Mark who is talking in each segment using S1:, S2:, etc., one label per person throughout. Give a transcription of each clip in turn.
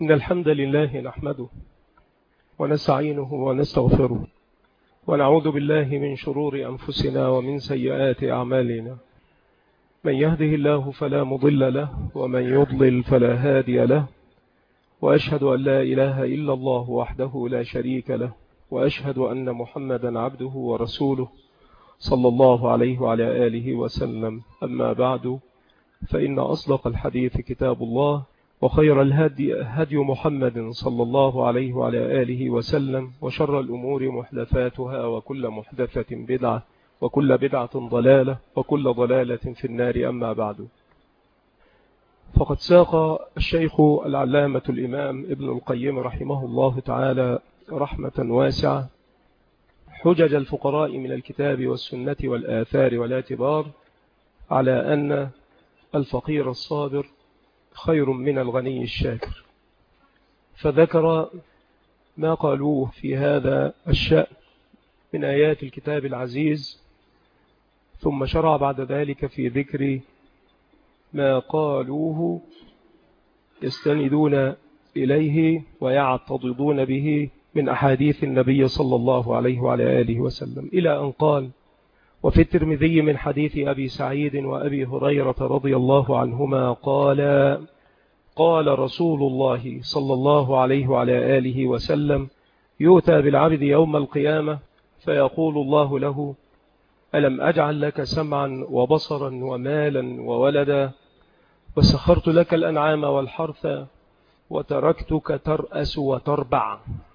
S1: إن الحمد لله نحمده ونستعينه ونستغفره ونعوذ بالله من شرور أنفسنا ومن سيئات أعمالنا. من يهده الله فلا مضل له ومن يضلل فلا هادي له، وأشهد أن لا إله إلا الله وحده لا شريك له، وأشهد أن محمدا عبده ورسوله صلى الله عليه وعلى آله وسلم. أما بعد، فإن أصدق الحديث كتاب الله، وخير الهدي هدي محمد صلى الله عليه وعلى آله وسلم، وشر الأمور محدثاتها، وكل محدثة بدعة، وكل بدعة ضلالة، وكل ضلالة في النار. أما بعد، فقد ساق الشيخ العلامة الإمام ابن القيم رحمه الله تعالى رحمة واسعة حجج الفقراء من الكتاب والسنة والآثار والاعتبار على أن الفقير الصابر خير من الغني الشاكر، فذكر ما قالوه في هذا الشأن من آيات الكتاب العزيز، ثم شرع بعد ذلك في ذكر ما قالوه يستندون إليه ويعتضدون به من أحاديث النبي صلى الله عليه وعلى آله وسلم، إلى أن قال: وفي الترمذي من حديث أبي سعيد وأبي هريرة رضي الله عنهما قال رسول الله صلى الله عليه وعلى آله وسلم: يؤتى بالعبد يوم القيامة فيقول الله له: ألم أجعل لك سمعا وبصرا ومالا وولدا، وسخرت لك الأنعام والحرث، وتركتك ترأس وتربع.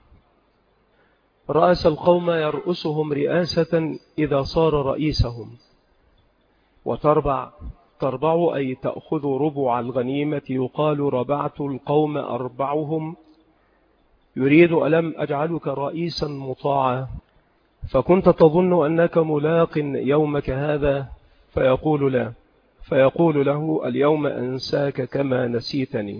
S1: رأس القوم يرأسهم رئاسة إذا صار رئيسهم، وتربع أي تأخذ ربع الغنيمة، يقال ربعت القوم أربعهم، يريد ألم أجعلك رئيسا مطاعا، فكنت تظن أنك ملاق يومك هذا، فيقول لا، فيقول له: اليوم أنساك كما نسيتني.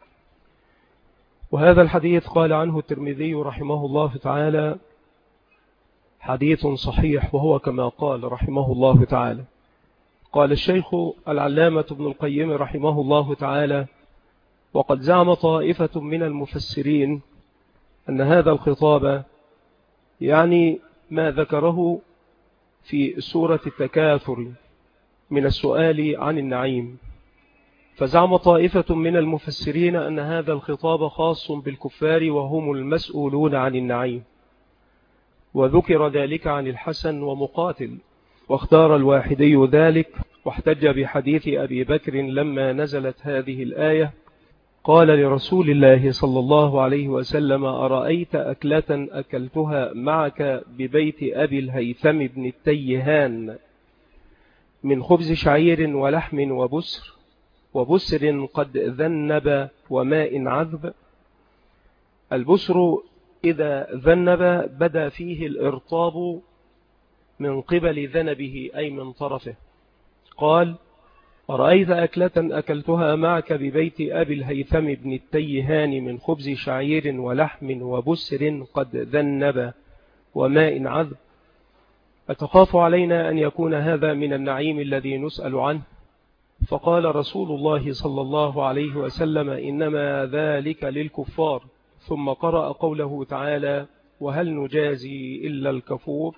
S1: وهذا الحديث قال عنه الترمذي رحمه الله تعالى حديث صحيح، وهو كما قال رحمه الله تعالى. قال الشيخ العلامة ابن القيم رحمه الله تعالى: وقد زعم طائفة من المفسرين أن هذا الخطاب يعني ما ذكره في سورة التكاثر من السؤال عن النعيم، فزعم طائفة من المفسرين أن هذا الخطاب خاص بالكفار وهم المسؤولون عن النعيم، وذكر ذلك عن الحسن ومقاتل، واختار الواحدي ذلك، واحتج بحديث أبي بكر لما نزلت هذه الآية: قال لرسول الله صلى الله عليه وسلم: أرأيت أكلة أكلتها معك ببيت أبي الهيثم بن التيهان من خبز شعير ولحم وبسر قد ذنب وماء عذب. البسر إذا ذنب بدا فيه الإرطاب من قبل ذنبه أي من طرفه. قال: أرأيت أكلة أكلتها معك ببيت أبي الهيثم بن التيهان من خبز شعير ولحم وبسر قد ذنب وماء عذب، أتخاف علينا أن يكون هذا من النعيم الذي نسأل عنه؟ فقال رسول الله صلى الله عليه وسلم: إنما ذلك للكفار. ثم قرأ قوله تعالى: وهل نجازي إلا الكفور.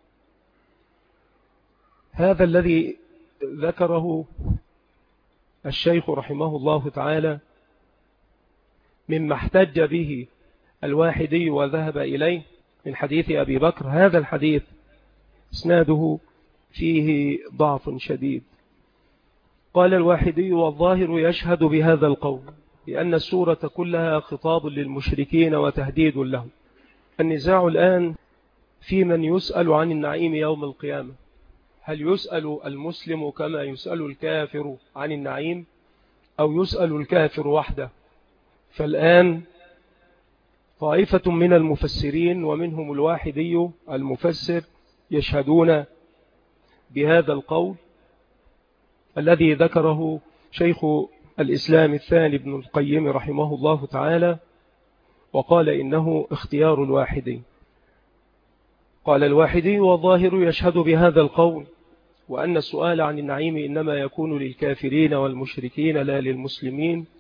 S1: هذا الذي ذكره الشيخ رحمه الله تعالى مما احتج به الواحدي وذهب إليه من حديث أبي بكر، هذا الحديث اسناده فيه ضعف شديد. قال الواحدي: والظاهر يشهد بهذا القول، لأن السورة كلها خطاب للمشركين وتهديد لهم. النزاع الآن في من يسأل عن النعيم يوم القيامة، هل يسأل المسلم كما يسأل الكافر عن النعيم، أو يسأل الكافر وحده؟ فالآن طائفة من المفسرين ومنهم الواحدي المفسر يشهدون بهذا القول الذي ذكره شيخ الإسلام الثاني ابن القيم رحمه الله تعالى، وقال إنه اختيار الواحدي. قال الواحدي: والظاهر يشهد بهذا القول، وأن السؤال عن النعيم إنما يكون للكافرين والمشركين لا للمسلمين،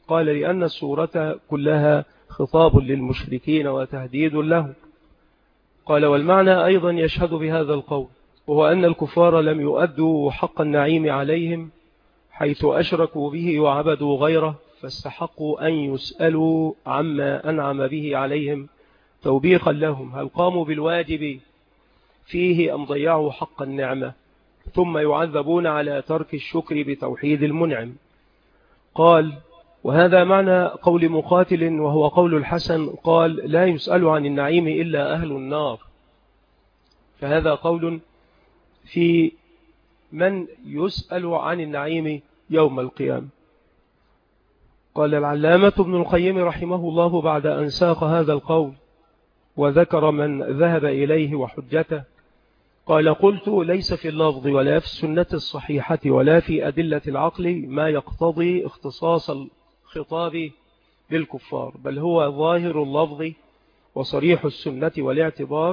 S1: قال لأن السورة كلها خطاب للمشركين وتهديد لهم. قال والمعنى أيضا يشهد بهذا القول، وهو أن الكفار لم يؤدوا حق النعيم عليهم حيث أشركوا به وعبدوا غيره، فاستحقوا أن يسألوا عما أنعم به عليهم توبيخا لهم، هل قاموا بالواجب فيه أم ضيعوا حق النعمة، ثم يعذبون على ترك الشكر بتوحيد المنعم. قال وهذا معنى قول مقاتل وهو قول الحسن، قال لا يسأل عن النعيم إلا أهل النار، فهذا قول في من يسأل عن النعيم يوم القيامة. قال العلامة ابن القيم رحمه الله بعد أن ساق هذا القول وذكر من ذهب إليه وحجته، قال قلت ليس في اللفظ ولا في السنة الصحيحة ولا في أدلة العقل ما يقتضي اختصاص الخطاب بالكفار، بل هو ظاهر اللفظ وصريح السنة والاعتبار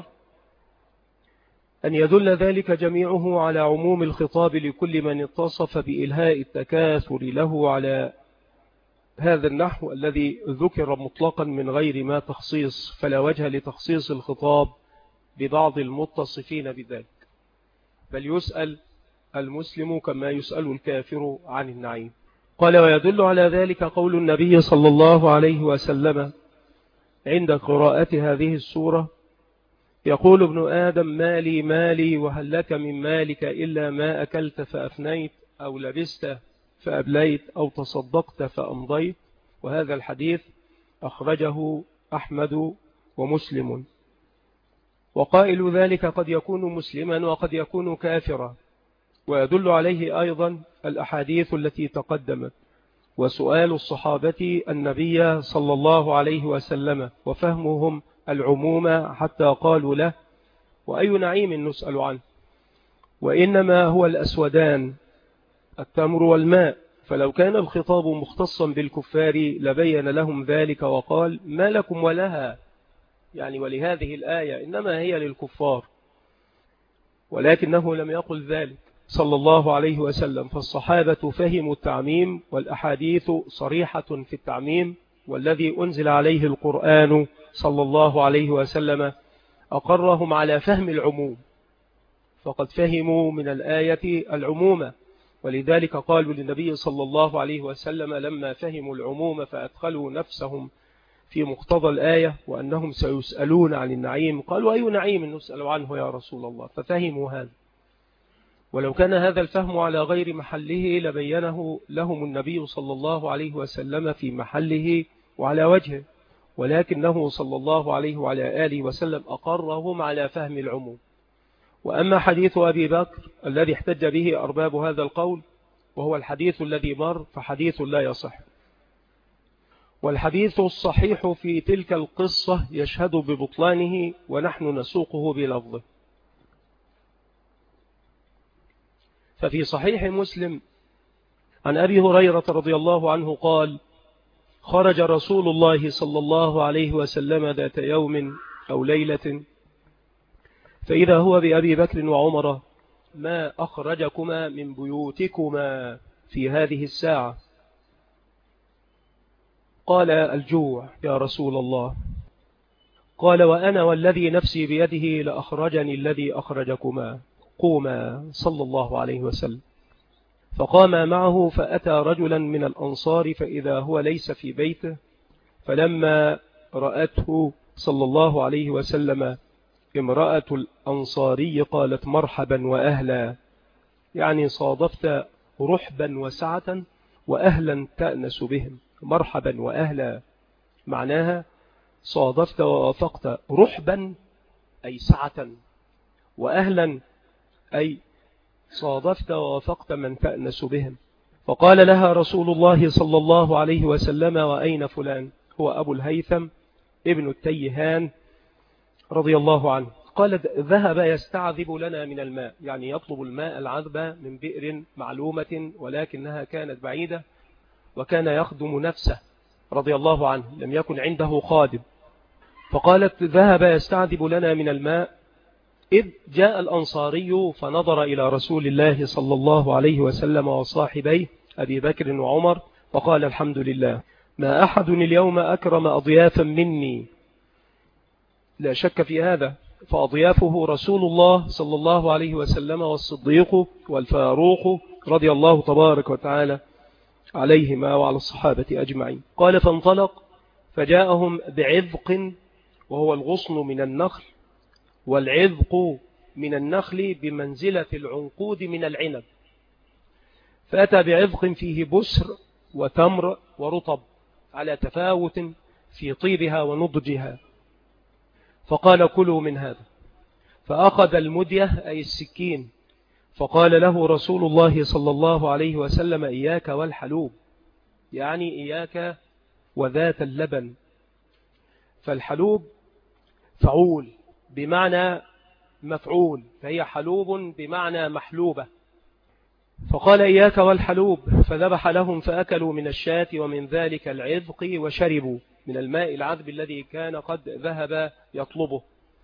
S1: أن يدل ذلك جميعه على عموم الخطاب لكل من اتصف بإلهاء التكاثر له على هذا النحو الذي ذكر مطلقا من غير ما تخصيص، فلا وجه لتخصيص الخطاب ببعض المتصفين بذلك، بل يسأل المسلم كما يسأل الكافر عن النعيم. قال ويدل على ذلك قول النبي صلى الله عليه وسلم عند قراءة هذه السورة، يقول ابن آدم مالي مالي وهل لك من مالك إلا ما أكلت فأفنيت أو لبست فأبليت أو تصدقت فأمضيت. وهذا الحديث أخرجه أحمد ومسلم. وقائل ذلك قد يكون مسلما وقد يكون كافرا، ويدل عليه أيضا الأحاديث التي تقدمت وسؤال الصحابة النبي صلى الله عليه وسلم وفهمهم العموم حتى قالوا له وأي نعيم نسأل عنه، وإنما هو الأسودان التمر والماء، فلو كان الخطاب مختصا بالكفار لبين لهم ذلك وقال ما لكم ولها، يعني ولهذه الآية إنما هي للكفار، ولكنه لم يقل ذلك صلى الله عليه وسلم. فالصحابة فهموا التعميم والأحاديث صريحة في التعميم، والذي أنزل عليه القرآن صلى الله عليه وسلم أقرهم على فهم العموم، فقد فهموا من الآية العموم، ولذلك قالوا للنبي صلى الله عليه وسلم لما فهموا العموم فأدخلوا نفسهم في مقتضى الآية وأنهم سيسألون عن النعيم، قالوا أي نعيم نسأل عنه يا رسول الله، ففهموا هذا. ولو كان هذا الفهم على غير محله لبينه لهم النبي صلى الله عليه وسلم في محله وعلى وجهه، ولكنه صلى الله عليه وعلى آله وسلم أقرهم على فهم العموم. وأما حديث أبي بكر الذي احتج به أرباب هذا القول وهو الحديث الذي مر فحديث لا يصح، والحديث الصحيح في تلك القصة يشهد ببطلانه ونحن نسوقه بلفظه. ففي صحيح مسلم عن أبي هريرة رضي الله عنه قال خرج رسول الله صلى الله عليه وسلم ذات يوم أو ليلة فإذا هو بأبي بكر وعمر ما أخرجكما من بيوتكما في هذه الساعة؟ قال الجوع يا رسول الله. قال وأنا والذي نفسي بيده لأخرجني الذي أخرجكما، قوما صلى الله عليه وسلم. فقام معه فأتى رجلا من الأنصار فإذا هو ليس في بيته، فلما رأته صلى الله عليه وسلم امرأة الأنصاري قالت مرحبا وأهلا، يعني صادفت رحبا وسعة وأهلا تأنس بهم. مرحبا وأهلا معناها صادفت ووافقت، رحبا أي سعة، وأهلا أي صادفت ووافقت من تأنس بهم. فقال لها رسول الله صلى الله عليه وسلم وأين فلان؟ هو أبو الهيثم ابن التيهان رضي الله عنه. قالت ذهب يستعذب لنا من الماء، يعني يطلب الماء العذب من بئر معلومة ولكنها كانت بعيدة، وكان يخدم نفسه رضي الله عنه، لم يكن عنده خادم. فقالت ذهب يستعذب لنا من الماء إذ جاء الأنصاري فنظر إلى رسول الله صلى الله عليه وسلم وصاحبيه أبي بكر وعمر فقال الحمد لله. ما أحد اليوم أكرم أضيافا مني، لا شك في هذا، فأضيافه رسول الله صلى الله عليه وسلم والصديق والفاروق رضي الله تبارك وتعالى عليهما وعلى الصحابة أجمعين. قال فانطلق فجاءهم بعذق، وهو الغصن من النخل، والعذق من النخل بمنزلة العنقود من العنب، فأتى بعذق فيه بسر وتمر ورطب على تفاوت في طيبها ونضجها، فقال كلوا من هذا، فأخذ المدية أي السكين، فقال له رسول الله صلى الله عليه وسلم إياك والحلوب، يعني إياك وذات اللبن، فالحلوب فعول بمعنى مفعول، فهي حلوب بمعنى محلوبة، فقال إياك والحلوب، فذبح لهم فأكلوا من الشاة ومن ذلك العذق وشربوا من الماء العذب الذي كان قد ذهب يطلبه.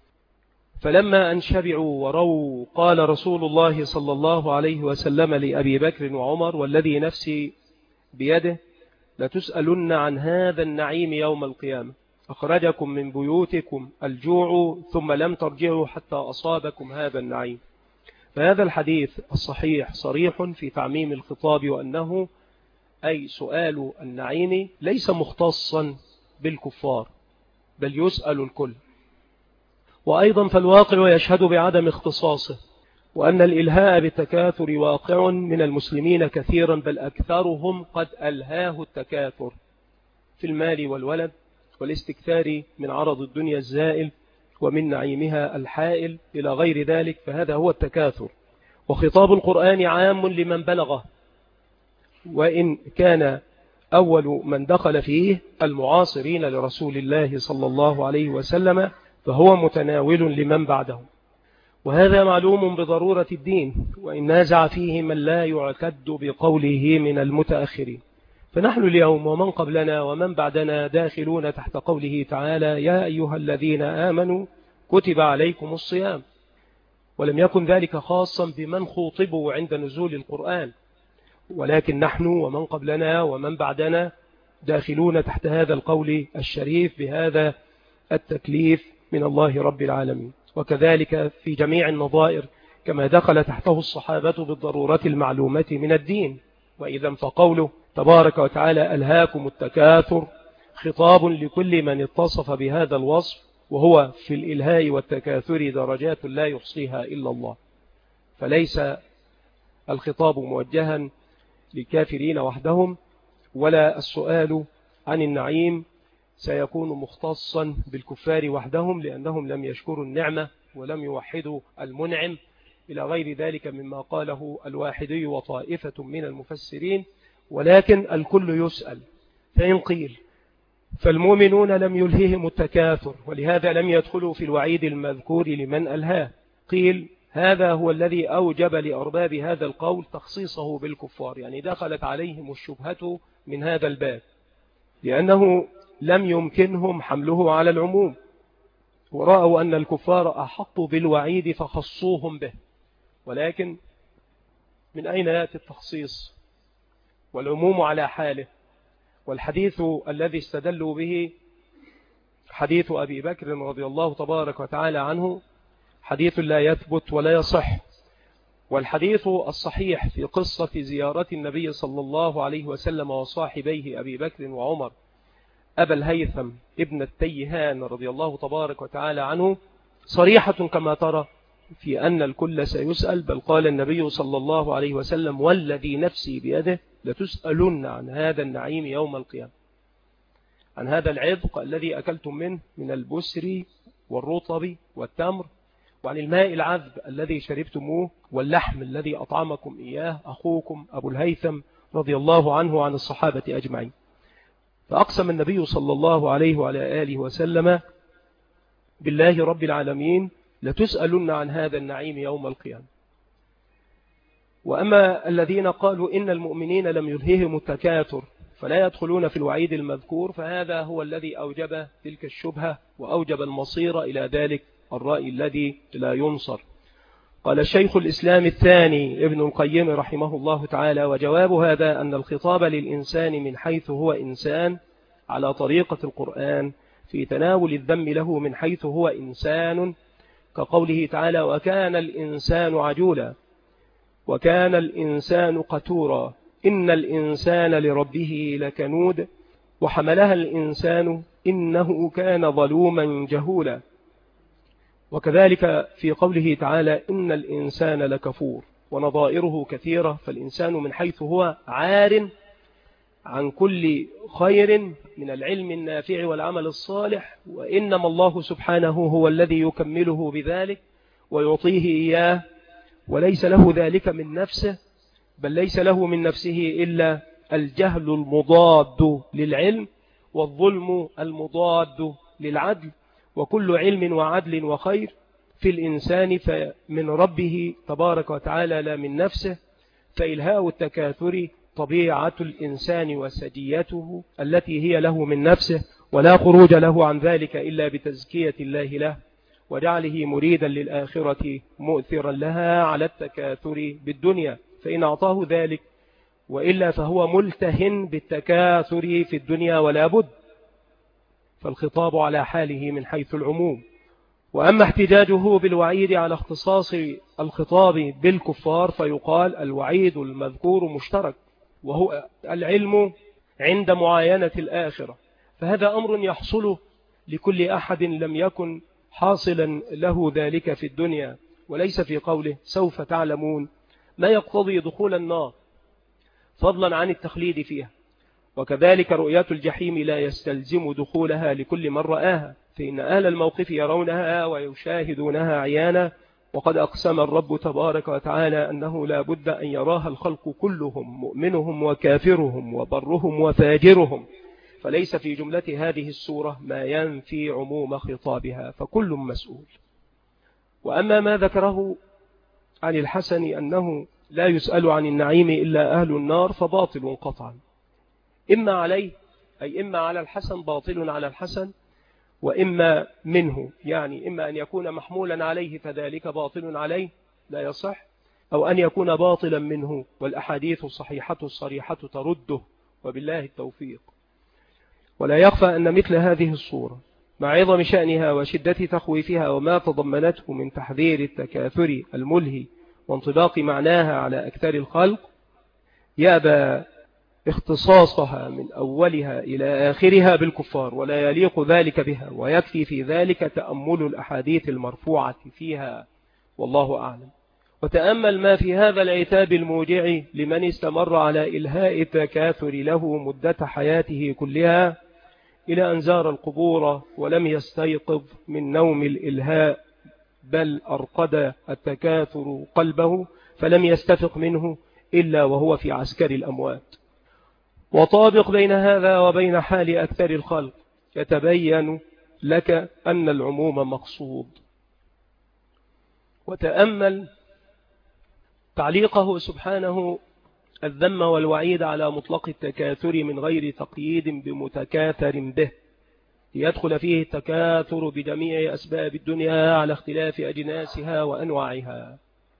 S1: فلما أن شبعوا وروا قال رسول الله صلى الله عليه وسلم لأبي بكر وعمر والذي نفسي بيده لتسألن عن هذا النعيم يوم القيامة، أخرجكم من بيوتكم الجوع ثم لم ترجعوا حتى أصابكم هذا النعيم. فهذا الحديث الصحيح صريح في تعميم الخطاب، وأنه أي سؤال النعيم ليس مختصا بالكفار بل يسأل الكل. وأيضا فالواقع يشهد بعدم اختصاصه، وأن الإلهاء بالتكاثر واقع من المسلمين كثيرا، بل أكثرهم قد ألهاه التكاثر في المال والولد والاستكثار من عرض الدنيا الزائل ومن نعيمها الحائل إلى غير ذلك، فهذا هو التكاثر. وخطاب القرآن عام لمن بلغه، وإن كان أول من دخل فيه المعاصرين لرسول الله صلى الله عليه وسلم، فهو متناول لمن بعدهم، وهذا معلوم بضرورة الدين، وإن نازع فيه من لا يعتد بقوله من المتأخرين. فنحن اليوم ومن قبلنا ومن بعدنا داخلون تحت قوله تعالى يا أيها الذين آمنوا كتب عليكم الصيام، ولم يكن ذلك خاصا بمن خوطبوا عند نزول القرآن، ولكن نحن ومن قبلنا ومن بعدنا داخلون تحت هذا القول الشريف بهذا التكليف من الله رب العالمين. وكذلك في جميع النظائر كما دخل تحته الصحابة بالضرورة المعلومة من الدين. وإذا فقوله تبارك وتعالى ألهاكم التكاثر خطاب لكل من اتصف بهذا الوصف، وهو في الإلهاء والتكاثر درجات لا يحصيها إلا الله، فليس الخطاب موجها للكافرين وحدهم، ولا السؤال عن النعيم سيكون مختصا بالكفار وحدهم، لأنهم لم يشكروا النعمة ولم يوحدوا المنعم إلى غير ذلك مما قاله الواحدي وطائفة من المفسرين. ولكن الكل يسأل، فإن قيل فالمؤمنون لم يلههم التكاثر ولهذا لم يدخلوا في الوعيد المذكور لمن ألهاه، قيل هذا هو الذي أوجب لأرباب هذا القول تخصيصه بالكفار، يعني دخلت عليهم الشبهة من هذا الباب، لأنه لم يمكنهم حمله على العموم، ورأوا أن الكفار أحط بالوعيد فخصوهم به. ولكن من أين يأتي التخصيص والعموم على حاله؟ والحديث الذي استدلوا به حديث أبي بكر رضي الله تبارك وتعالى عنه حديث لا يثبت ولا يصح. والحديث الصحيح في قصة زيارة النبي صلى الله عليه وسلم وصاحبيه أبي بكر وعمر أبا الهيثم ابن التيهان رضي الله تبارك وتعالى عنه صريحة كما ترى في أن الكل سيسأل، بل قال النبي صلى الله عليه وسلم والذي نفسي بيده لتسألن عن هذا النعيم يوم القيامة، عن هذا العذق الذي أكلتم منه من البسر والرطب والتمر، وعن الماء العذب الذي شربتموه، واللحم الذي أطعمكم إياه أخوكم أبو الهيثم رضي الله عنه عن الصحابة أجمعين. فأقسم النبي صلى الله عليه وعلى آله وسلم بالله رب العالمين لتسألن عن هذا النعيم يوم القيامة. وأما الذين قالوا إن المؤمنين لم يلههم التكاثر فلا يدخلون في الوعيد المذكور، فهذا هو الذي أوجب تلك الشبهة وأوجب المصير إلى ذلك الرأي الذي لا ينصر. قال الشيخ الإسلام الثاني ابن القيم رحمه الله تعالى وجواب هذا أن الخطاب للإنسان من حيث هو إنسان على طريقة القرآن في تناول الذم له من حيث هو إنسان، كقوله تعالى: وكان الإنسان عجولا، وكان الإنسان قتورا، إن الإنسان لربه لكنود، وحملها الإنسان إنه كان ظلوما جهولا. وكذلك في قوله تعالى: إن الإنسان لكفور، ونظائره كثيرة. فالإنسان من حيث هو عار عن كل خير من العلم النافع والعمل الصالح، وإنما الله سبحانه هو الذي يكمله بذلك ويعطيه إياه، وليس له ذلك من نفسه، بل ليس له من نفسه إلا الجهل المضاد للعلم، والظلم المضاد للعدل، وكل علم وعدل وخير في الإنسان فمن ربه تبارك وتعالى لا من نفسه. فإلهاء التكاثر طبيعة الإنسان وسجيته التي هي له من نفسه، ولا خروج له عن ذلك إلا بتزكية الله له وجعله مريدا للآخرة مؤثرا لها على التكاثر بالدنيا، فإن أعطاه ذلك، وإلا فهو ملتهن بالتكاثر في الدنيا ولا بد. فالخطاب على حاله من حيث العموم. وأما احتجاجه بالوعيد على اختصاص الخطاب بالكفار فيقال: الوعيد المذكور مشترك، وهو العلم عند معاينة الآخرة، فهذا أمر يحصل لكل أحد لم يكن حاصلا له ذلك في الدنيا، وليس في قوله سوف تعلمون ما يقتضي دخول النار فضلا عن التخليد فيها. وكذلك رؤية الجحيم لا يستلزم دخولها لكل من رآها، فإن أهل الموقف يرونها ويشاهدونها عيانا، وقد أقسم الرب تبارك وتعالى أنه لا بد أن يراها الخلق كلهم، مؤمنهم وكافرهم وبرهم وفاجرهم، فليس في جملة هذه السورة ما ينفي عموم خطابها، فكل مسؤول. وأما ما ذكره عن الحسن أنه لا يسأل عن النعيم إلا أهل النار فباطل قطعا، إما عليه أي إما على الحسن، باطل على الحسن، وإما منه، يعني إما أن يكون محمولا عليه فذلك باطل عليه لا يصح، أو أن يكون باطلا منه، والأحاديث الصحيحة الصريحة ترده، وبالله التوفيق. ولا يخفى أن مثل هذه الصورة مع عظم شأنها وشدة تخويفها وما تضمنته من تحذير التكاثر الملهي وانطباق معناها على أكثر الخلق، يأبى اختصاصها من أولها إلى آخرها بالكفار، ولا يليق ذلك بها، ويكفي في ذلك تأمل الأحاديث المرفوعة فيها، والله أعلم. وتأمل ما في هذا العتاب الموجع لمن استمر على إلهاء التكاثر له مدة حياته كلها إلى أن زار القبور ولم يستيقظ من نوم الإلهاء، بل أرقد التكاثر قلبه فلم يستفق منه إلا وهو في عسكر الأموات. وطابق بين هذا وبين حال أكثر الخلق يتبين لك أن العموم مقصود. وتأمل تعليقه سبحانه الذم والوعيد على مطلق التكاثر من غير تقييد بمتكاثر به، ليدخل فيه التكاثر بجميع أسباب الدنيا على اختلاف أجناسها وأنواعها.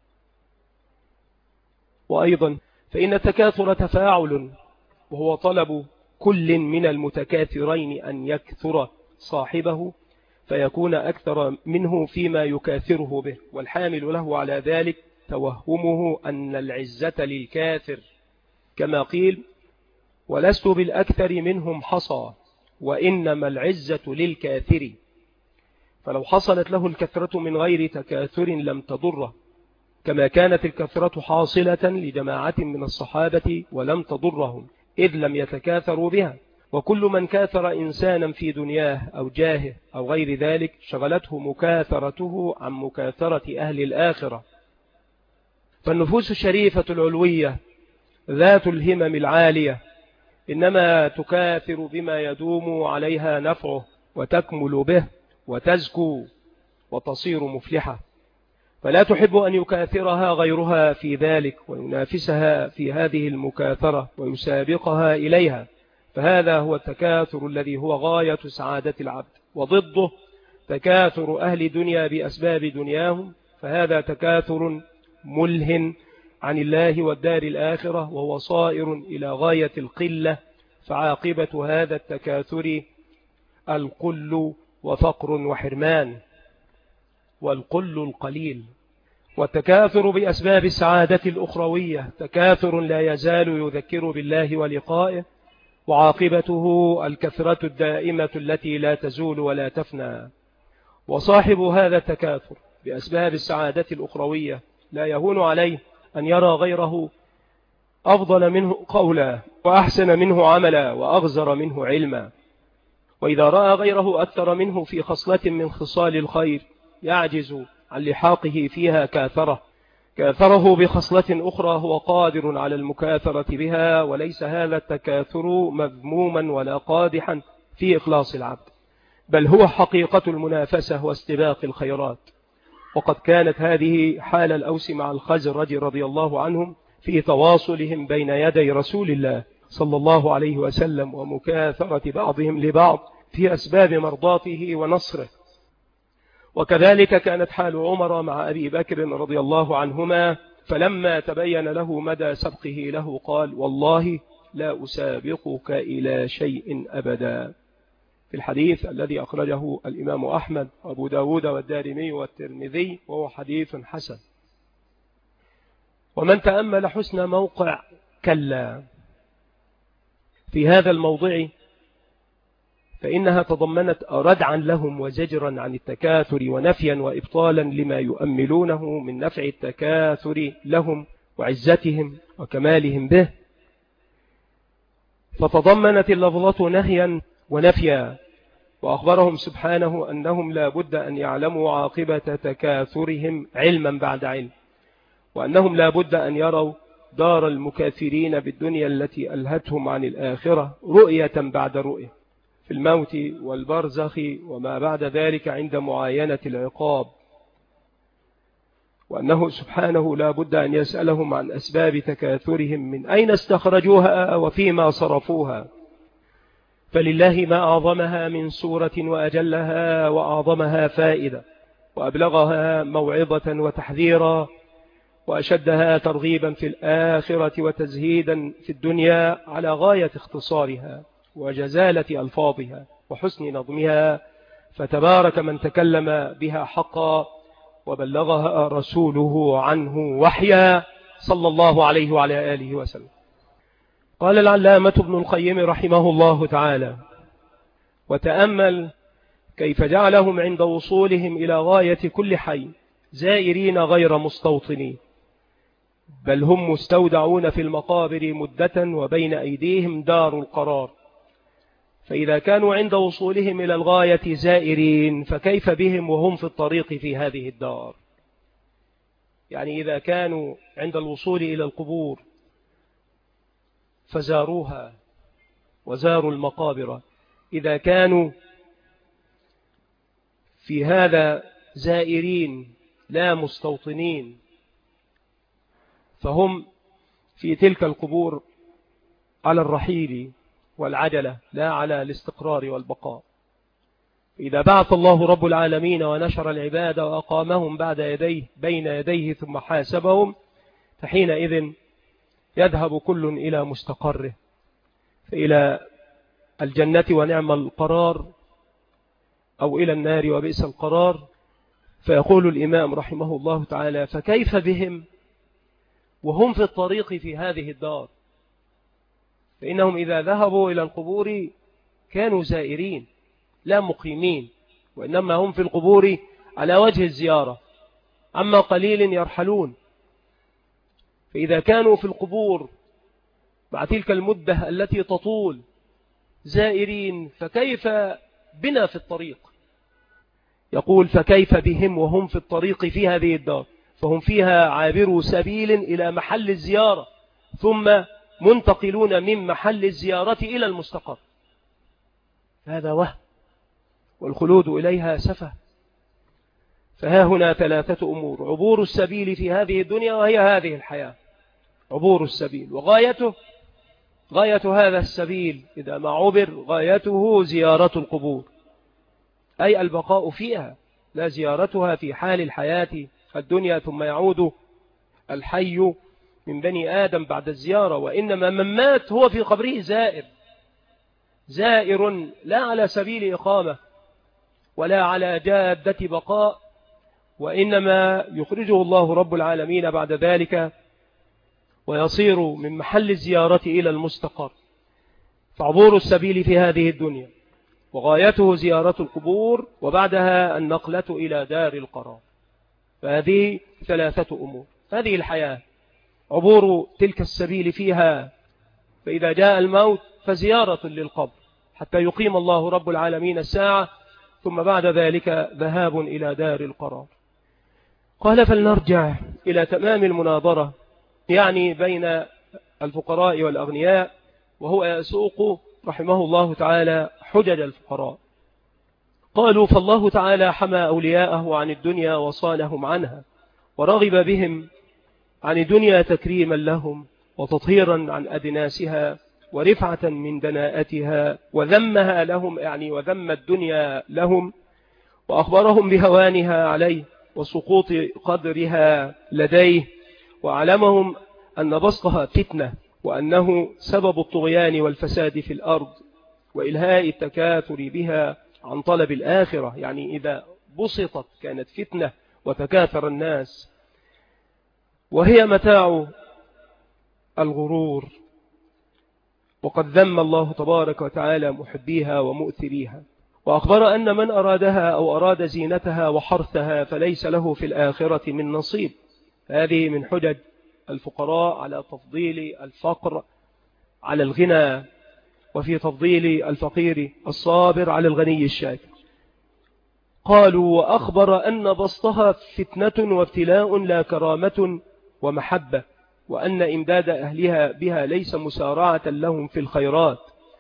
S1: وأيضا فإن التكاثر تفاعل، وهو طلب كل من المتكاثرين أن يكثر صاحبه فيكون أكثر منه فيما يكاثره به، والحامل له على ذلك توهمه أن العزة للكاثر، كما قيل: ولست بالأكثر منهم حصى وإنما العزة للكاثر. فلو حصلت له الكثرة من غير تكاثر لم تضره، كما كانت الكثرة حاصلة لجماعة من الصحابة ولم تضرهم إذ لم يتكاثروا بها. وكل من كاثر إنسانا في دنياه أو جاهه أو غير ذلك شغلته مكاثرته عن مكاثرة أهل الآخرة. فالنفوس الشريفة العلوية ذات الهمم العالية إنما تكاثر بما يدوم عليها نفعه وتكمل به وتزكو وتصير مفلحة، فلا تحب أن يكاثرها غيرها في ذلك وينافسها في هذه المكاثرة ويسابقها إليها، فهذا هو التكاثر الذي هو غاية سعادة العبد. وضده تكاثر أهل دنيا بأسباب دنياهم، فهذا تكاثر ملهٍ عن الله والدار الآخرة، وهو صائر إلى غاية القلة فعاقبة هذا التكاثر القل وفقر وحرمان، والقل القليل. والتكاثر بأسباب السعادة الأخروية تكاثر لا يزال يذكر بالله ولقائه، وعاقبته الكثرة الدائمة التي لا تزول ولا تفنى. وصاحب هذا التكاثر بأسباب السعادة الأخروية لا يهون عليه أن يرى غيره أفضل منه قولا، وأحسن منه عملا، وأغزر منه علما. وإذا رأى غيره أكثر منه في خصلة من خصال الخير يعجز عن لحاقه فيها كاثره بخصلة أخرى هو قادر على المكاثرة بها، وليس هذا التكاثر مذموما ولا قادحا في إخلاص العبد، بل هو حقيقة المنافسة واستباق الخيرات. وقد كانت هذه حال الأوس مع الخزرج رضي الله عنهم في تواصلهم بين يدي رسول الله صلى الله عليه وسلم، ومكاثرة بعضهم لبعض في أسباب مرضاته ونصره. وكذلك كانت حال عمر مع أبي بكر رضي الله عنهما، فلما تبين له مدى سبقه له قال: والله لا أسابقك إلى شيء أبدا، في الحديث الذي أخرجه الإمام أحمد وأبو داود والدارمي والترمذي، وهو حديث حسن. ومن تأمل حسن موقع كلا في هذا الموضع فإنها تضمنت ردعا لهم وزجرا عن التكاثر، ونفيا وإبطالا لما يؤملونه من نفع التكاثر لهم وعزتهم وكمالهم به. فتضمنت اللفظة نهيا ونفيا، وأخبرهم سبحانه أنهم لا بد أن يعلموا عاقبة تكاثرهم علما بعد علم، وأنهم لا بد أن يروا دار المكاثرين بالدنيا التي ألهتهم عن الآخرة رؤية بعد رؤية في الموت والبرزخ وما بعد ذلك عند معاينة العقاب، وأنه سبحانه لا بد أن يسألهم عن أسباب تكاثرهم من أين استخرجوها وفيما صرفوها. فلله ما أعظمها من سورة وأجلها وأعظمها فائدة وأبلغها موعظة وتحذيرا وأشدها ترغيبا في الآخرة وتزهيدا في الدنيا على غاية اختصارها وجزالة ألفاظها وحسن نظمها. فتبارك من تكلم بها حقا وبلغها رسوله عنه وحيا صلى الله عليه وعلى آله وسلم. قال العلامة ابن القيم رحمه الله تعالى: وتأمل كيف جعلهم عند وصولهم إلى غاية كل حي زائرين غير مستوطنين، بل هم مستودعون في المقابر مدة وبين أيديهم دار القرار. فإذا كانوا عند وصولهم إلى الغاية زائرين فكيف بهم وهم في الطريق في هذه الدار؟ يعني إذا كانوا عند الوصول إلى القبور فزاروها وزاروا المقابر، إذا كانوا في هذا زائرين لا مستوطنين فهم في تلك القبور على الرحيل والعجلة لا على الاستقرار والبقاء. إذا بعث الله رب العالمين ونشر العباد وأقامهم بعد يديه بين يديه ثم حاسبهم، فحينئذ يذهب كل إلى مستقره، فإلى الجنة ونعم القرار أو إلى النار وبئس القرار. فيقول الإمام رحمه الله تعالى: فكيف بهم وهم في الطريق في هذه الدار؟ فإنهم إذا ذهبوا إلى القبور كانوا زائرين لا مقيمين، وإنما هم في القبور على وجه الزيارة، عما قليل يرحلون. فإذا كانوا في القبور مع تلك المدة التي تطول زائرين فكيف بنا في الطريق؟ يقول: فكيف بهم وهم في الطريق في هذه الدار، فهم فيها عابروا سبيل إلى محل الزيارة ثم منتقلون من محل الزيارة إلى المستقر. هذا وهم، والخلود إليها سفه. فها هنا ثلاثة أمور: عبور السبيل في هذه الدنيا وهي هذه الحياة، عبور السبيل، وغايته غاية هذا السبيل إذا ما عبر غايته زيارة القبور، أي البقاء فيها، لا زيارتها في حال الحياة الدنيا ثم يعود الحي من بني آدم بعد الزيارة، وإنما من مات هو في قبره زائر زائر لا على سبيل إقامة ولا على جادة بقاء، وإنما يخرجه الله رب العالمين بعد ذلك ويصير من محل الزيارة إلى المستقر. فعبور السبيل في هذه الدنيا وغايته زيارة القبور وبعدها النقلة إلى دار القرار. فهذه ثلاثة أمور. هذه الحياة عبور تلك السبيل فيها، فإذا جاء الموت فزيارة للقبر حتى يقيم الله رب العالمين الساعة، ثم بعد ذلك ذهاب إلى دار القرار. قال فلنرجع إلى تمام المناظرة يعني بين الفقراء والأغنياء، وهو يسوق رحمه الله تعالى حجج الفقراء. قالوا فالله تعالى حمى أولياءه عن الدنيا وصانهم عنها، ورغب بهم عن الدنيا تكريما لهم وتطهيرا عن أدناسها ورفعة من دناءتها، وذمها لهم يعني وذم الدنيا لهم، وأخبرهم بهوانها عليه وسقوط قدرها لديه، وعلمهم أن بسطها فتنة، وأنه سبب الطغيان والفساد في الأرض وإلهاء التكاثر بها عن طلب الآخرة. يعني إذا بسطت كانت فتنة وتكاثر الناس، وهي متاع الغرور. وقد ذم الله تبارك وتعالى محبيها ومؤثريها، وأخبر أن من أرادها أو أراد زينتها وحرثها فليس له في الآخرة من نصيب. هذه من حجج الفقراء على تفضيل الفقر على الغنى، وفي تفضيل الفقير الصابر على الغني الشاكر. قالوا وأخبر أن بسطها فتنة وابتلاء لا كرامة ومحبة، وأن إمداد أهلها بها ليس مسارعة لهم في الخيرات،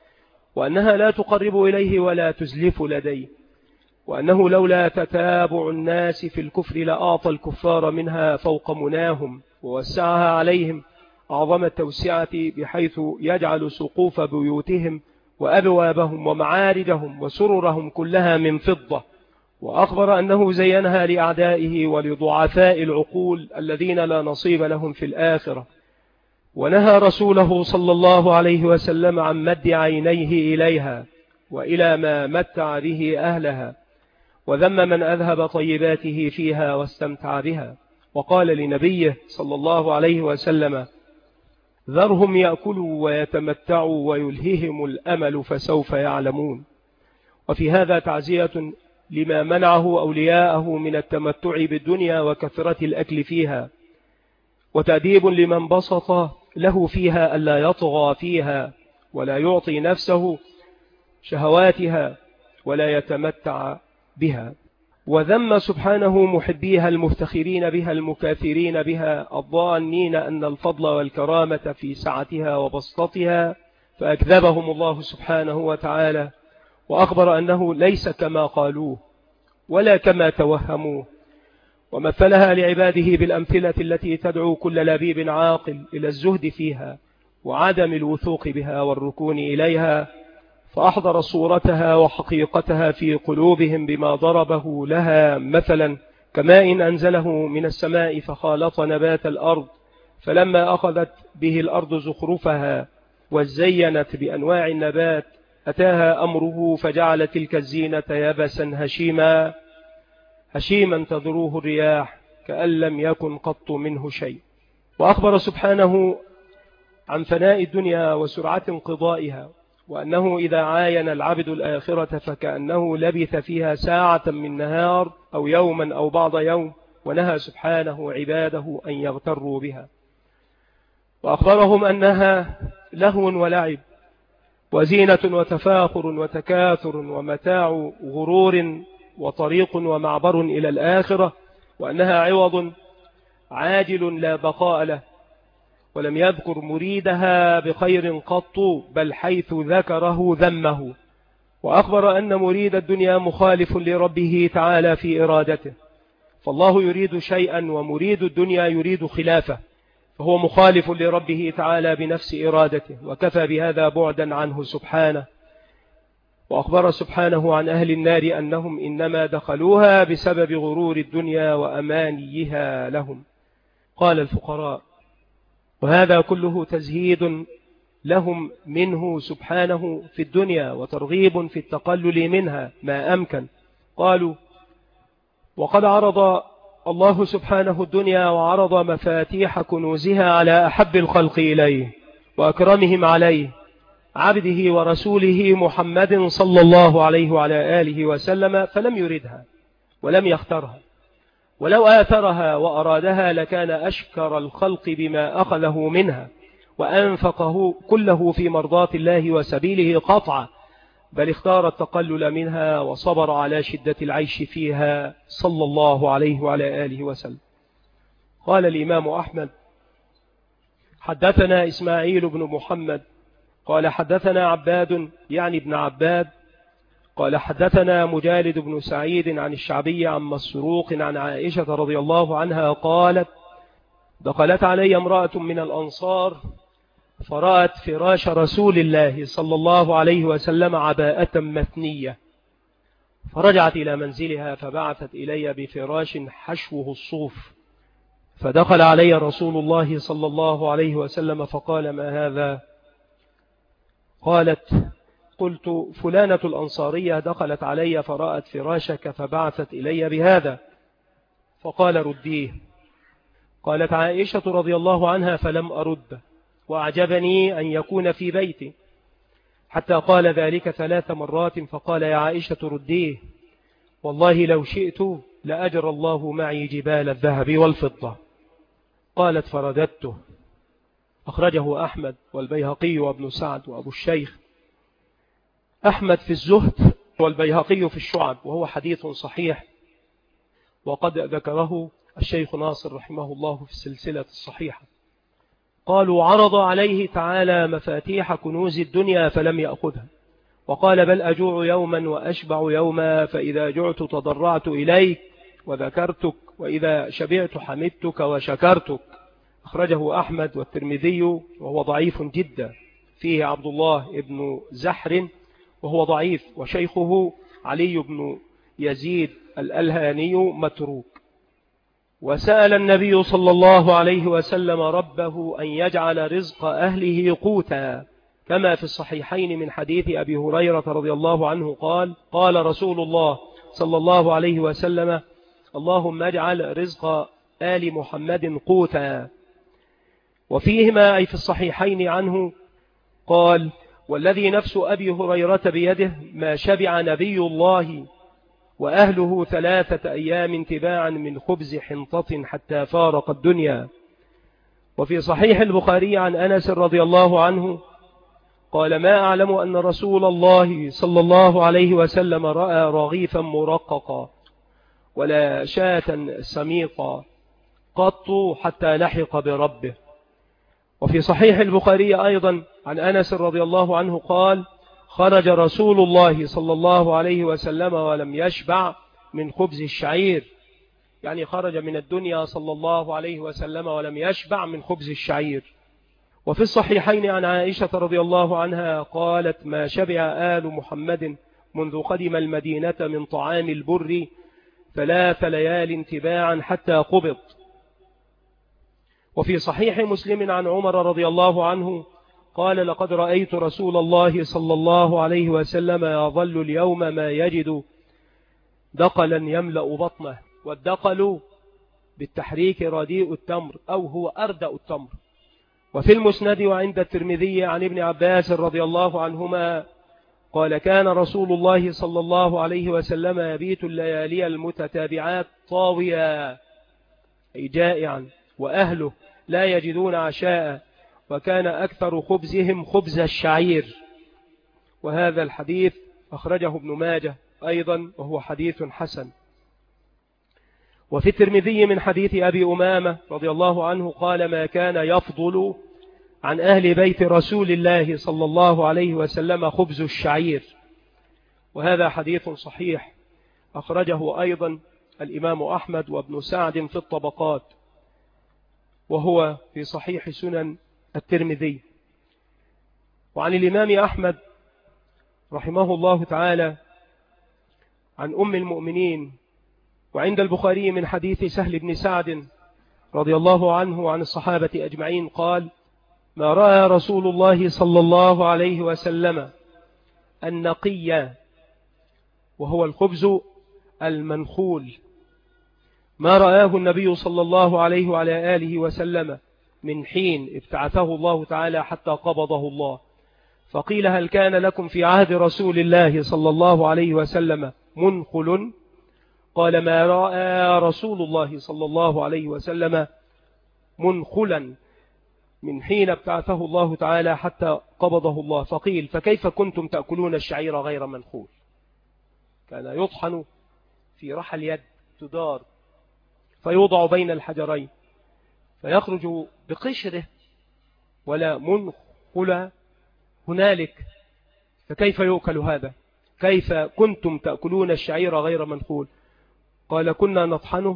S1: وأنها لا تقرب إليه ولا تزلف لديه، وأنه لولا تتابع الناس في الكفر لأعطى الكفار منها فوق مناهم ووسعها عليهم أعظم التوسعة، بحيث يجعل سقوف بيوتهم وأبوابهم ومعارجهم وسررهم كلها من فضة. وأخبر أنه زينها لأعدائه ولضعفاء العقول الذين لا نصيب لهم في الآخرة، ونهى رسوله صلى الله عليه وسلم عن مد عينيه إليها وإلى ما متع به أهلها، وذم من أذهب طيباته فيها واستمتع بها. وقال لنبيه صلى الله عليه وسلم ذرهم يأكلوا ويتمتعوا ويلههم الأمل فسوف يعلمون. وفي هذا تعزية لما منعه أولياءه من التمتع بالدنيا وكثرة الأكل فيها، وتأديب لمن بسط له فيها ألا يطغى فيها ولا يعطي نفسه شهواتها ولا يتمتع بها. وذم سبحانه محبيها المفتخرين بها المكاثرين بها الظانين أن الفضل والكرامة في سعتها وبسطتها، فأكذبهم الله سبحانه وتعالى، وأخبر أنه ليس كما قالوه ولا كما توهموه، ومثلها لعباده بالأمثلة التي تدعو كل لبيب عاقل إلى الزهد فيها وعدم الوثوق بها والركون إليها، فأحضر صورتها وحقيقتها في قلوبهم بما ضربه لها مثلا كماء أنزله من السماء فخالط نبات الأرض، فلما أخذت به الأرض زخرفها وزينت بأنواع النبات أتاها أمره فجعل تلك الزينة يبسا هشيما تذروه الرياح كأن لم يكن قط منه شيء. وأخبر سبحانه عن فناء الدنيا وسرعة انقضائها، وأنه إذا عاين العبد الآخرة فكأنه لبث فيها ساعة من نهار أو يوما أو بعض يوم، ونهى سبحانه عباده أن يغتروا بها. وأخبرهم أنها لهو ولعب وزينة وتفاخر وتكاثر ومتاع غرور وطريق ومعبر إلى الآخرة، وأنها عوض عاجل لا بقاء له، ولم يذكر مريدها بخير قط بل حيث ذكره ذمه. وأخبر أن مريد الدنيا مخالف لربه تعالى في إرادته، فالله يريد شيئا ومريد الدنيا يريد خلافه، فهو مخالف لربه تعالى بنفس إرادته، وكفى بهذا بعدا عنه سبحانه. وأخبر سبحانه عن أهل النار أنهم إنما دخلوها بسبب غرور الدنيا وأمانيها لهم. قال الفقراء: وهذا كله تزهيد لهم منه سبحانه في الدنيا وترغيب في التقلل منها ما أمكن. قالوا: وقد عرض الله سبحانه الدنيا وعرض مفاتيح كنوزها على أحب الخلق إليه وأكرمهم عليه، عبده ورسوله محمد صلى الله عليه وعلى آله وسلم، فلم يردها ولم يخترها، ولو آثرها وأرادها لكان أشكر الخلق بما أخذه منها وأنفقه كله في مرضات الله وسبيله قطعا، بل اختار التقلل منها وصبر على شدة العيش فيها صلى الله عليه وعلى آله وسلم. قال الإمام أحمد: حدثنا إسماعيل بن محمد قال حدثنا عباد يعني ابن عباد قال حدثنا مجالد بن سعيد عن الشعبي عن مسروق عن عائشة رضي الله عنها قالت: دخلت علي امرأة من الأنصار فرأت فراش رسول الله صلى الله عليه وسلم عباءة مثنية، فرجعت إلى منزلها فبعثت إلي بفراش حشوه الصوف، فدخل علي رسول الله صلى الله عليه وسلم فقال: ما هذا؟ قالت: قلت: فلانة الأنصارية دخلت علي فرأت فراشك فبعثت إلي بهذا. فقال: رديه. قالت عائشة رضي الله عنها: فلم أرد، وأعجبني أن يكون في بيتي، حتى قال ذلك 3 مرات، فقال: يا عائشة رديه، والله لو شئت لأجر الله معي جبال الذهب والفضة. قالت: فرددته. أخرجه أحمد والبيهقي وابن سعد وأبو الشيخ. أحمد في الزهد والبيهقي في الشعب، وهو حديث صحيح، وقد ذكره الشيخ ناصر رحمه الله في السلسلة الصحيحة. قالوا: عرض عليه تعالى مفاتيح كنوز الدنيا فلم يأخذها، وقال: بل أجوع يوما وأشبع يوما، فإذا جعت تضرعت إليك وذكرتك، وإذا شبعت حمدتك وشكرتك. أخرجه أحمد والترمذي وهو ضعيف جدا، فيه عبد الله بن زحر وهو ضعيف، وشيخه علي بن يزيد الألهاني متروك. وسأل النبي صلى الله عليه وسلم ربه أن يجعل رزق أهله قوتا، كما في الصحيحين من حديث أبي هريرة رضي الله عنه قال: قال رسول الله صلى الله عليه وسلم: اللهم اجعل رزق آل محمد قوتا. وفيهما أي في الصحيحين عنه قال: والذي نفس أبي هريرة بيده ما شبع نبي الله وأهله 3 أيام تباعا من خبز حنطة حتى فارق الدنيا. وفي صحيح البخاري عن أنس رضي الله عنه قال: ما أعلم أن رسول الله صلى الله عليه وسلم رأى رغيفا مرققا ولا شاة سميقا قط حتى لحق بربه. وفي صحيح البخاري أيضا عن أنس رضي الله عنه قال: خرج رسول الله صلى الله عليه وسلم ولم يشبع من خبز الشعير، يعني خرج من الدنيا صلى الله عليه وسلم ولم يشبع من خبز الشعير. وفي الصحيحين عن عائشة رضي الله عنها قالت: ما شبع آل محمد منذ قدم المدينة من طعام البر 3 ليال تباعا حتى قبض. وفي صحيح مسلم عن عمر رضي الله عنه قال: لقد رأيت رسول الله صلى الله عليه وسلم يظل اليوم ما يجد دقلا يملأ بطنه، والدقل بالتحريك رديء التمر أو هو أردأ التمر. وفي المسند وعند الترمذي عن ابن عباس رضي الله عنهما قال: كان رسول الله صلى الله عليه وسلم يبيت الليالي المتتابعات طاويا أي جائعا، وأهله لا يجدون عشاء، وكان أكثر خبزهم خبز الشعير. وهذا الحديث أخرجه ابن ماجه أيضا وهو حديث حسن. وفي الترمذي من حديث أبي أمامة رضي الله عنه قال: ما كان يفضل عن أهل بيت رسول الله صلى الله عليه وسلم خبز الشعير. وهذا حديث صحيح أخرجه أيضا الإمام أحمد وابن سعد في الطبقات، وهو في صحيح سنن الترمذي. وعن الإمام أحمد رحمه الله تعالى عن أم المؤمنين وعند البخاري من حديث سهل بن سعد رضي الله عنه وعن الصحابة أجمعين قال: ما رأى رسول الله صلى الله عليه وسلم النقي، وهو الخبز المنخول، ما رآه النبي صلى الله عليه وعلى آله وسلم من حين ابتعثه الله تعالى حتى قبضه الله. فقيل: هل كان لكم في عهد رسول الله صلى الله عليه وسلم منخل؟ قال: ما رأى رسول الله صلى الله عليه وسلم منخلا من حين ابتعثه الله تعالى حتى قبضه الله. فقيل: فكيف كنتم تأكلون الشعير غير منخول؟ كان يطحن في رحى اليد تدار فيوضع بين الحجرين فيخرج بقشره ولا منخل هنالك، فكيف يؤكل هذا؟ كيف كنتم تأكلون الشعير غير منخول؟ قال: كنا نطحنه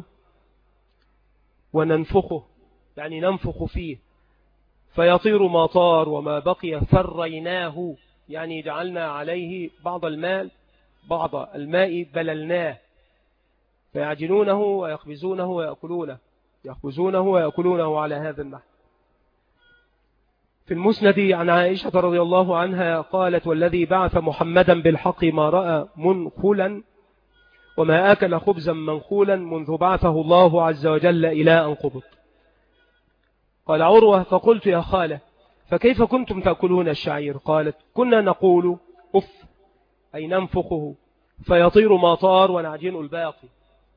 S1: وننفخه، يعني ننفخ فيه فيطير ما طار، وما بقي فريناه، يعني جعلنا عليه بعض الماء بللناه، فيعجنونه ويخبزونه ويأكلونه، يخبزونه ويأكلونه على هذا النحو. في المسند عن عائشة رضي الله عنها قالت: والذي بعث محمدا بالحق ما رأى منخلا وما أكل خبزا منخولا منذ بعثه الله عز وجل إلى أن قبض. قال عروة: فقلت: يا خالة، فكيف كنتم تأكلون الشعير؟ قالت: كنا نقول أف، أي ننفخه فيطير ما طار ونعجن الباقي.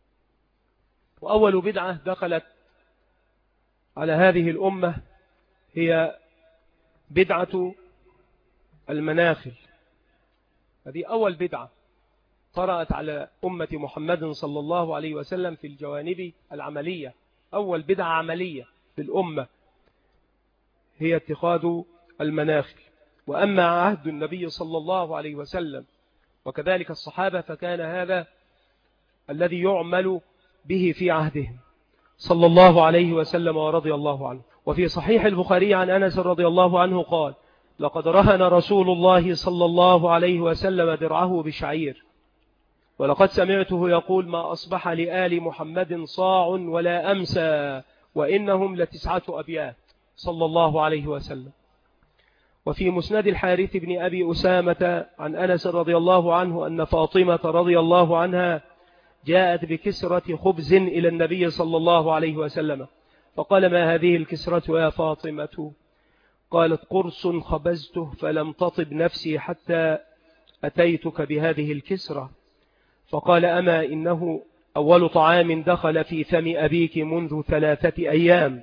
S1: وأول بدعة دخلت على هذه الأمة هي بدعة المناخل. هذه أول بدعة طرأت على أمة محمد صلى الله عليه وسلم في الجوانب العملية. أول بدعة عملية في الأمة هي اتخاذ المناخل. وأما عهد النبي صلى الله عليه وسلم وكذلك الصحابة فكان هذا الذي يعمل به في عهدهم صلى الله عليه وسلم ورضي الله عنه. وفي صحيح البخاري عن أنس رضي الله عنه قال: لقد رهن رسول الله صلى الله عليه وسلم درعه بشعير، ولقد سمعته يقول: ما أصبح لآل محمد صاع ولا أمسى وإنهم ل9 أبيات صلى الله عليه وسلم. وفي مسند الحارث بن أبي أسامة عن أنس رضي الله عنه أن فاطمة رضي الله عنها جاءت بكسرة خبز إلى النبي صلى الله عليه وسلم، فقال: ما هذه الكسرة يا فاطمة؟ قالت: قرص خبزته فلم تطب نفسي حتى أتيتك بهذه الكسرة. فقال: أما إنه أول طعام دخل في فم أبيك منذ 3 أيام.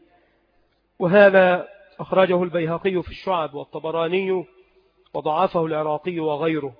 S1: وهذا أخرجه البيهقي في الشعب والطبراني وضعفه العراقي وغيره.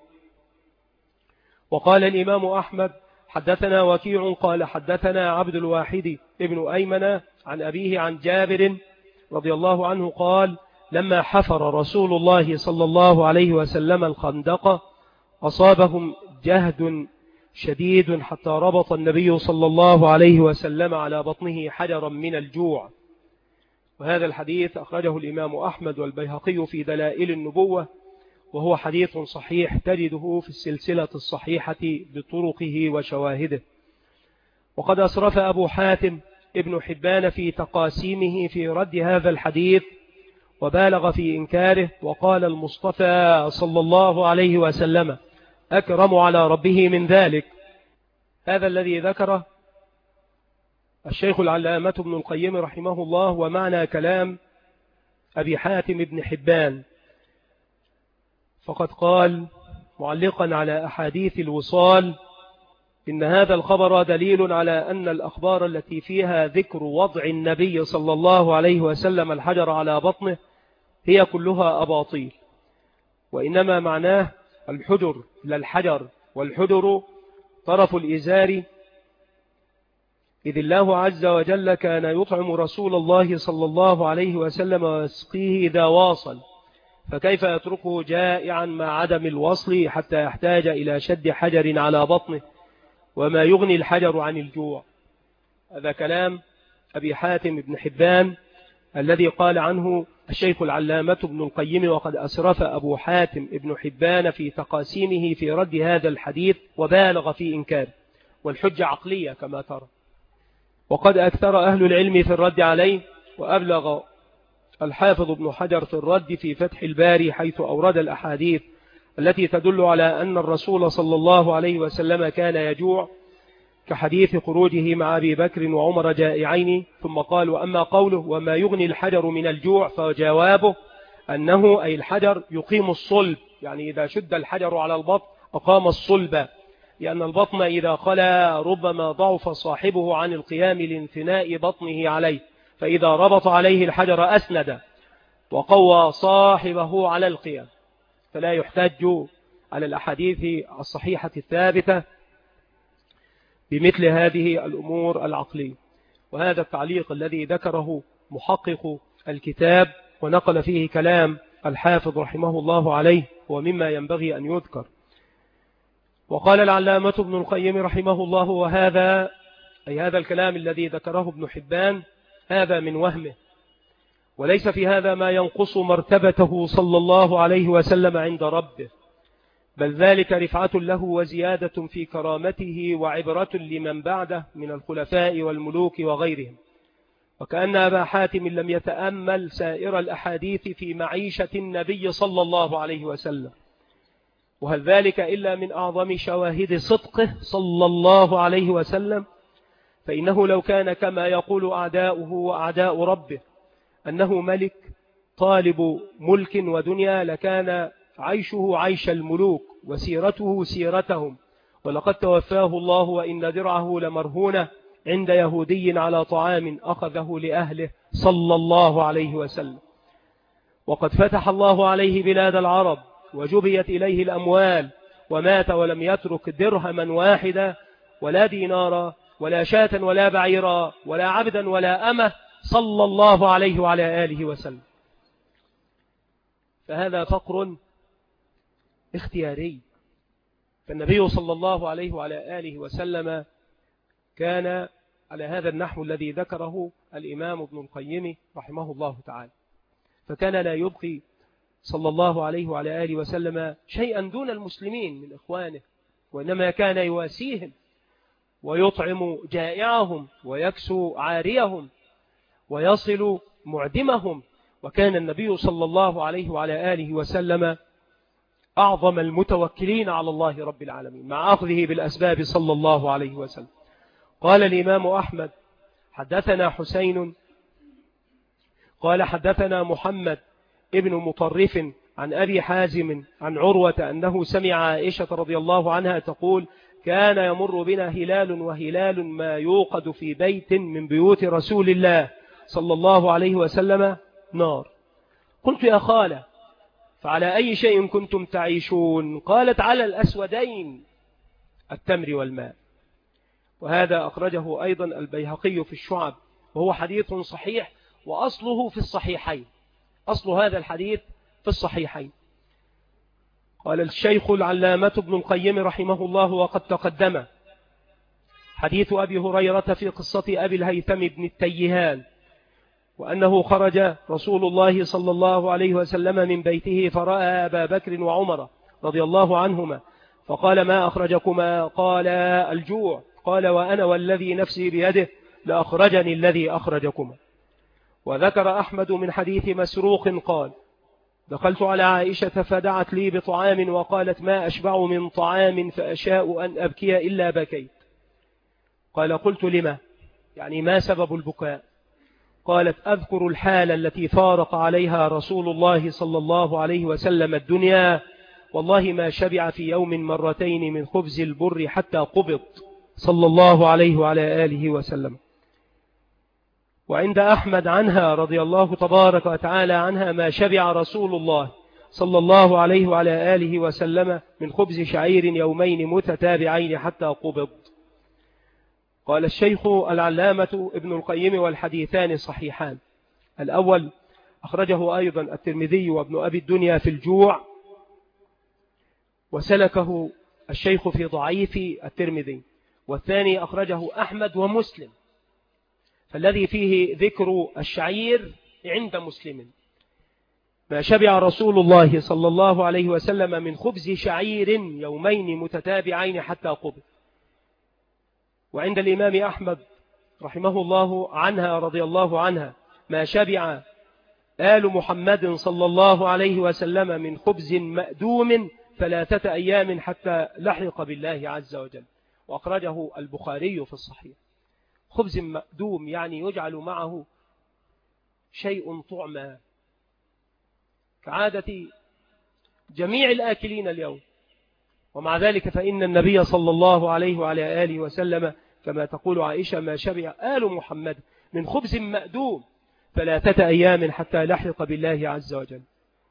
S1: وقال الإمام أحمد: حدثنا وكيع قال حدثنا عبد الواحد ابن أيمن عن أبيه عن جابر رضي الله عنه قال: لما حفر رسول الله صلى الله عليه وسلم الخندق أصابهم جهد شديد حتى ربط النبي صلى الله عليه وسلم على بطنه حجرا من الجوع. وهذا الحديث أخرجه الإمام أحمد والبيهقي في دلائل النبوة، وهو حديث صحيح تجده في السلسلة الصحيحة بطرقه وشواهده. وقد أسرف أبو حاتم ابن حبان في تقاسيمه في رد هذا الحديث وبالغ في إنكاره، وقال: المصطفى صلى الله عليه وسلم أكرم على ربه من ذلك. هذا الذي ذكره الشيخ العلامة ابن القيم رحمه الله ومعنى كلام أبي حاتم ابن حبان، فقد قال معلقا على أحاديث الوصال: إن هذا الخبر دليل على أن الأخبار التي فيها ذكر وضع النبي صلى الله عليه وسلم الحجر على بطنه هي كلها أباطيل، وإنما معناه الحجر لا الحجر، والحجر طرف الإزار، إذ الله عز وجل كان يطعم رسول الله صلى الله عليه وسلم ويسقيه إذا واصل، فكيف يتركه جائعا مع عدم الوصل حتى يحتاج إلى شد حجر على بطنه، وما يغني الحجر عن الجوع. هذا كلام أبي حاتم بن حبان الذي قال عنه الشيخ العلامة ابن القيم: وقد أسرف أبو حاتم ابن حبان في تقاسيمه في رد هذا الحديث وبالغ في إنكاره، والحجة عقلية كما ترى. وقد أكثر أهل العلم في الرد عليه، وأبلغ الحافظ ابن حجر في الرد في فتح الباري، حيث أورد الأحاديث التي تدل على أن الرسول صلى الله عليه وسلم كان يجوع، كحديث خروجه مع أبي بكر وعمر جائعين، ثم قال: وأما قوله وما يغني الحجر من الجوع، فجوابه أنه أي الحجر يقيم الصلب، يعني إذا شد الحجر على البطن أقام الصلب، لأن البطن إذا خلا ربما ضعف صاحبه عن القيام لانثناء بطنه عليه، فإذا ربط عليه الحجر أسند وقوى صاحبه على القيام، فلا يحتج على الأحاديث الصحيحة الثابتة بمثل هذه الأمور العقلية. وهذا التعليق الذي ذكره محقق الكتاب ونقل فيه كلام الحافظ رحمه الله عليه هو مما ينبغي أن يذكر. وقال العلامة ابن القيم رحمه الله: وهذا أي هذا الكلام الذي ذكره ابن حبان هذا من وهمه، وليس في هذا ما ينقص مرتبته صلى الله عليه وسلم عند ربه، بل ذلك رفعة له وزيادة في كرامته وعبرة لمن بعده من الخلفاء والملوك وغيرهم. وكأن أبا حاتم لم يتأمل سائر الأحاديث في معيشة النبي صلى الله عليه وسلم، وهل ذلك إلا من أعظم شواهد صدقه صلى الله عليه وسلم؟ فإنه لو كان كما يقول أعداؤه وأعداء ربه أنه ملك طالب ملك ودنيا، لكان عيشه عيش الملوك وسيرته سيرتهم. ولقد توفاه الله وإن درعه لمرهونة عند يهودي على طعام أخذه لأهله صلى الله عليه وسلم. وقد فتح الله عليه بلاد العرب وجبيت إليه الأموال، ومات ولم يترك درهما واحدا ولا دينارا ولا شاة ولا بعيرا ولا عبدا ولا أمة صلى الله عليه وعلى آله وسلم. فهذا فقر اختياري. فالنبي صلى الله عليه وعلى آله وسلم كان على هذا النحو الذي ذكره الإمام ابن القيم رحمه الله تعالى، فكان لا يبقي صلى الله عليه وعلى آله وسلم شيئا دون المسلمين من إخوانه، وإنما كان يواسيهم ويطعم جائعهم ويكسو عاريهم ويصل معدمهم. وكان النبي صلى الله عليه وعلى آله وسلم أعظم المتوكلين على الله رب العالمين، مع أخذه بالأسباب صلى الله عليه وسلم. قال الإمام أحمد: حدثنا حسين قال حدثنا محمد ابن مطرف عن أبي حازم عن عروة أنه سمع عائشة رضي الله عنها تقول: كان يمر بنا هلال، وهلال ما يوقد في بيت من بيوت رسول الله صلى الله عليه وسلم نار. قلت: يا خالة، فعلى أي شيء كنتم تعيشون؟ قالت: على الأسودين، التمر والماء. وهذا أخرجه أيضا البيهقي في الشعب، وهو حديث صحيح، وأصله في الصحيحين، أصل هذا الحديث في الصحيحين. قال الشيخ العلامة ابن القيم رحمه الله: وقد تقدم حديث أبي هريرة في قصة أبي الهيثم بن التيهان، وأنه خرج رسول الله صلى الله عليه وسلم من بيته فرأى أبا بكر وعمر رضي الله عنهما، فقال: ما أخرجكما؟ قال: الجوع. قال: وأنا والذي نفسي بيده لأخرجني الذي أخرجكما. وذكر أحمد من حديث مسروق قال: دخلت على عائشة فدعت لي بطعام وقالت: ما أشبع من طعام فأشاء أن أبكي إلا بكيت. قال: قلت: لما؟ يعني ما سبب البكاء؟ قالت: أذكر الحالة التي فارق عليها رسول الله صلى الله عليه وسلم الدنيا، والله ما شبع في يوم مرتين من خبز البر حتى قبض صلى الله عليه وعلى آله وسلم. وعند أحمد عنها رضي الله تبارك وتعالى عنها: ما شبع رسول الله صلى الله عليه وعلى آله وسلم من خبز شعير يومين متتابعين حتى قبض. قال الشيخ العلامة ابن القيم: والحديثان صحيحان. الأول أخرجه أيضا الترمذي وابن أبي الدنيا في الجوع، وسلكه الشيخ في ضعيف الترمذي. والثاني أخرجه أحمد ومسلم، فالذي فيه ذكر الشعير عند مسلم: ما شبع رسول الله صلى الله عليه وسلم من خبز شعير يومين متتابعين حتى قبض. وعند الإمام أحمد رحمه الله عنها رضي الله عنها: ما شبع آل محمد صلى الله عليه وسلم من خبز مأدوم 3 أيام حتى لحق بالله عز وجل. وأخرجه البخاري في الصحيح. خبز مأدوم يعني يجعل معه شيء طعما كعادة جميع الآكلين اليوم. ومع ذلك فإن النبي صلى الله عليه وعلى آله وسلم كما تقول عائشة ما شبع آل محمد من خبز مأدوم 3 أيام حتى لحق بالله عز وجل.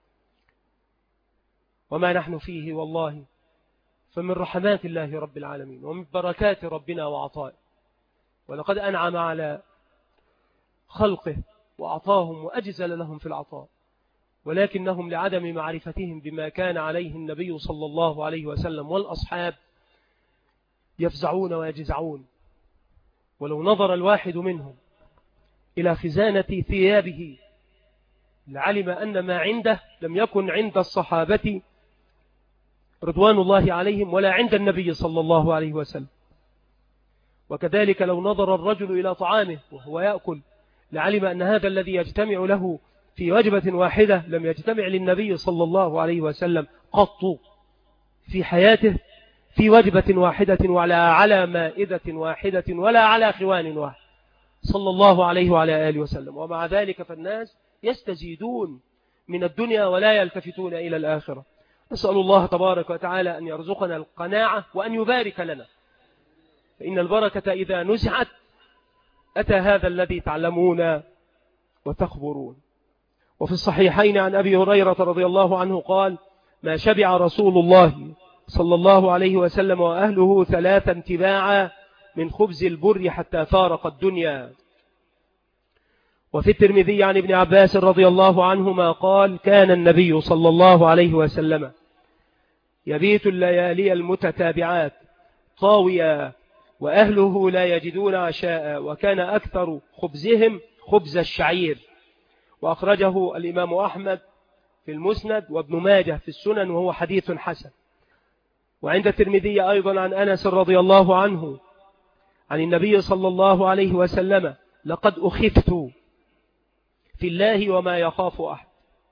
S1: وما نحن فيه والله فمن رحمات الله رب العالمين ومن بركات ربنا وعطائه. ولقد أنعم على خلقه وأعطاهم وأجزل لهم في العطاء، ولكنهم لعدم معرفتهم بما كان عليه النبي صلى الله عليه وسلم والأصحاب يفزعون ويجزعون. ولو نظر الواحد منهم إلى خزانة ثيابه لعلم أن ما عنده لم يكن عند الصحابة رضوان الله عليهم ولا عند النبي صلى الله عليه وسلم. وكذلك لو نظر الرجل إلى طعامه وهو يأكل لعلم أن هذا الذي يجتمع له في وجبة واحدة لم يجتمع للنبي صلى الله عليه وسلم قط في حياته في وجبة واحدة ولا على مائدة واحدة ولا على خوان واحد صلى الله عليه وعلى آله وسلم. ومع ذلك فالناس يستزيدون من الدنيا ولا يلتفتون إلى الآخرة. نسأل الله تبارك وتعالى أن يرزقنا القناعة وأن يبارك لنا، فإن البركة إذا نزعت أتى هذا الذي تعلمون وتخبرون. وفي الصحيحين عن أبي هريرة رضي الله عنه قال: ما شبع رسول الله صلى الله عليه وسلم وأهله 3 تباعا من خبز البر حتى فارق الدنيا. وفي الترمذي عن ابن عباس رضي الله عنهما قال: كان النبي صلى الله عليه وسلم يبيت الليالي المتتابعات طاويا وأهله لا يجدون عشاء، وكان أكثر خبزهم خبز الشعير. وأخرجه الإمام أحمد في المسند وابن ماجه في السنن وهو حديث حسن. وعند الترمذي أيضا عن أنس رضي الله عنه عن النبي صلى الله عليه وسلم: لقد أخفت في الله وما يخاف أحد.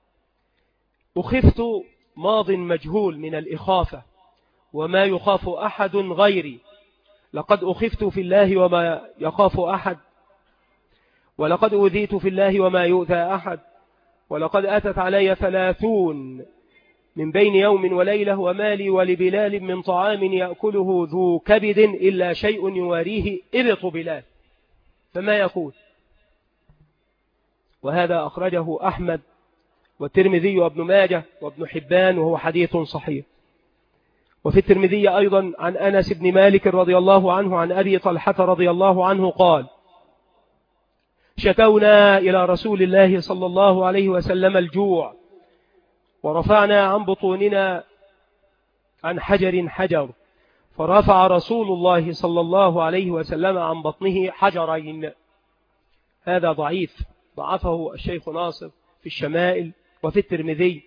S1: أخفت ماض مجهول من الإخافة، وما يخاف أحد غيري. لقد أخفت في الله وما يخاف أحد، ولقد أوذيت في الله وما يؤذى أحد، ولقد أتت علي 30 من بين يوم وليلة، وما لي ولبلال من طعام يأكله ذو كبد إلا شيء يواريه إبط بلال. فما يقول؟ وهذا أخرجه أحمد والترمذي وابن ماجه وابن حبان وهو حديث صحيح. وفي الترمذي أيضا عن أنس بن مالك رضي الله عنه عن أبي طلحة رضي الله عنه قال: شكونا إلى رسول الله صلى الله عليه وسلم الجوع، ورفعنا عن بطوننا عن حجر، فرفع رسول الله صلى الله عليه وسلم عن بطنه حجرين. هذا ضعيف، ضعفه الشيخ ناصر في الشمائل وفي الترمذي.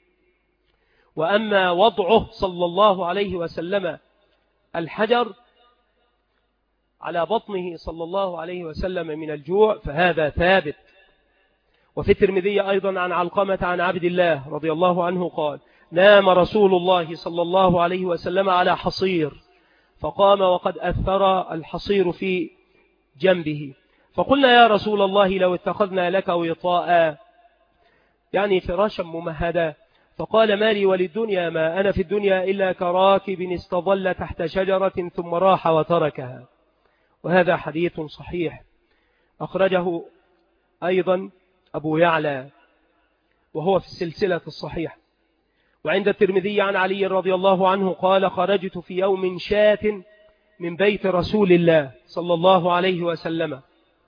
S1: وأما وضعه صلى الله عليه وسلم الحجر على بطنه صلى الله عليه وسلم من الجوع فهذا ثابت. وفي الترمذي أيضا عن علقمة عن عبد الله رضي الله عنه قال: نام رسول الله صلى الله عليه وسلم على حصير، فقام وقد أثر الحصير في جنبه، فقلنا: يا رسول الله لو اتخذنا لك وطاء، يعني فراشا ممهدا. فقال: ما لي وللدنيا، ما أنا في الدنيا إلا كراكب استظل تحت شجرة ثم راح وتركها. وهذا حديث صحيح أخرجه أيضا أبو يعلى وهو في السلسلة الصحيحة. وعند الترمذي عن علي رضي الله عنه قال: خرجت في يوم شاة من بيت رسول الله صلى الله عليه وسلم،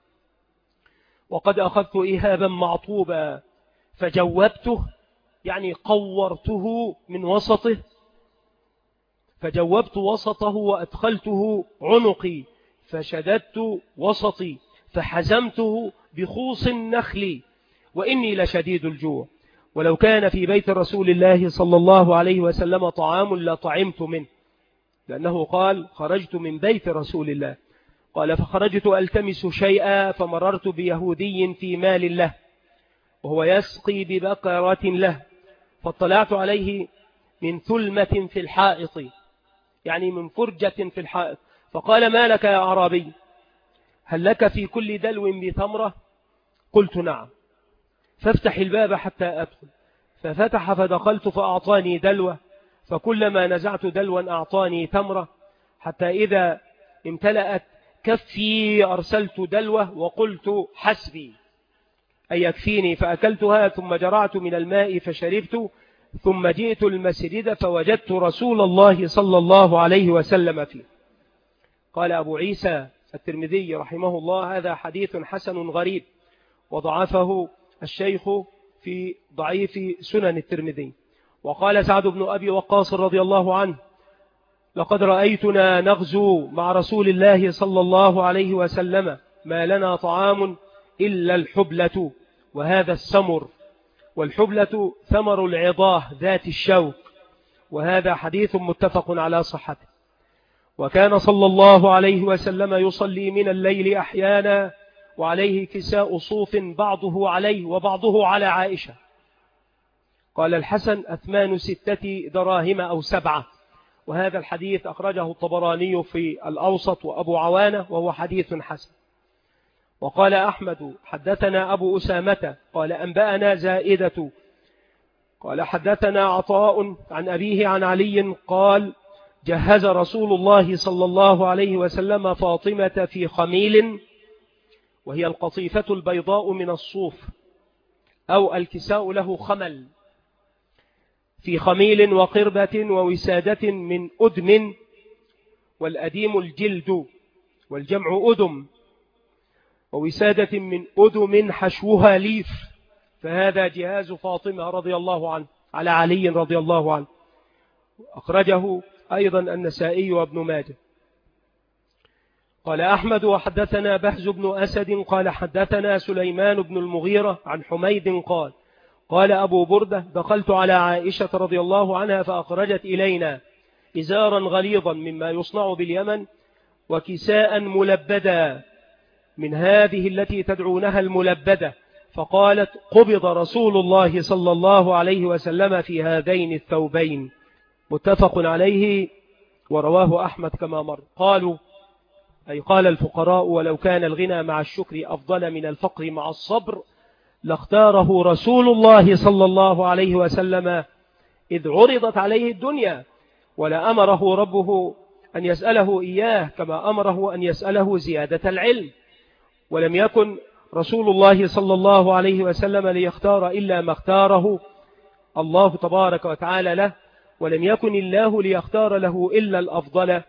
S1: وقد أخذت إهابا معطوبا فجوبته، يعني قورته من وسطه، فجوبت وسطه وأدخلته عنقي، فشددت وسطي فحزمته بخوص النخل، وإني لشديد الجوع، ولو كان في بيت رسول الله صلى الله عليه وسلم طعام لطعمت منه، لأنه قال: خرجت من بيت رسول الله. قال: فخرجت ألتمس شيئا، فمررت بيهودي في مال له، وهو يسقي ببقرة له، فاطلعت عليه من ثلمة في الحائط، يعني من فرجة في الحائط، فقال: ما لك يا أعرابي؟ هل لك في كل دلو بتمرة؟ قلت: نعم. فافتح الباب حتى أدخل. ففتح فدخلت فأعطاني دلوة، فكلما نزعت دلوا أعطاني تمرة، حتى إذا امتلأت كفي أرسلت دلوة وقلت: حسبي، أي يكفيني، فأكلتها ثم جرعت من الماء فشربت، ثم جئت المسجد فوجدت رسول الله صلى الله عليه وسلم فيه. قال أبو عيسى الترمذي رحمه الله: هذا حديث حسن غريب، وضعفه الشيخ في ضعيف سنن الترمذي. وقال سعد بن أبي وقاص رضي الله عنه: لقد رأيتنا نغزو مع رسول الله صلى الله عليه وسلم، ما لنا طعام إلا الحبلة وهذا السمر، والحبلة ثمر العضاه ذات الشوك. وهذا حديث متفق على صحته. وكان صلى الله عليه وسلم يصلي من الليل أحيانا وعليه كساء صوف بعضه عليه وبعضه على عائشة. قال الحسن: أثمان 6 دراهم أو 7. وهذا الحديث أخرجه الطبراني في الأوسط وأبو عوانة، وهو حديث حسن. وقال أحمد: حدثنا أبو أسامة قال أنبأنا زائدة قال حدثنا عطاء عن أبيه عن علي قال: جهز رسول الله صلى الله عليه وسلم فاطمة في خميل، وهي القطيفة البيضاء من الصوف، أو الكساء له خمل، في خميل وقربة ووسادة من أدم، والأديم الجلد والجمع أدم، ووسادة من أدم حشوها ليف. فهذا جهاز فاطمة رضي الله عنه على علي رضي الله عنه. أخرجه أيضا النسائي وابن ماجه. قال أحمد: وحدثنا بهز بن أسد قال حدثنا سليمان بن المغيرة عن حميد قال: قال أبو بردة: دخلت على عائشة رضي الله عنها فأخرجت إلينا إزارا غليظا مما يصنع باليمن، وكساء ملبدا من هذه التي تدعونها الملبدة، فقالت: قبض رسول الله صلى الله عليه وسلم في هذين الثوبين. متفق عليه، ورواه أحمد كما مر. قالوا، أي قال الفقراء: ولو كان الغنى مع الشكر أفضل من الفقر مع الصبر لاختاره رسول الله صلى الله عليه وسلم إذ عرضت عليه الدنيا، ولأمره ربه أن يسأله إياه كما أمره أن يسأله زيادة العلم. ولم يكن رسول الله صلى الله عليه وسلم ليختار إلا ما اختاره الله تبارك وتعالى له، ولم يكن الله ليختار له إلا الأفضل،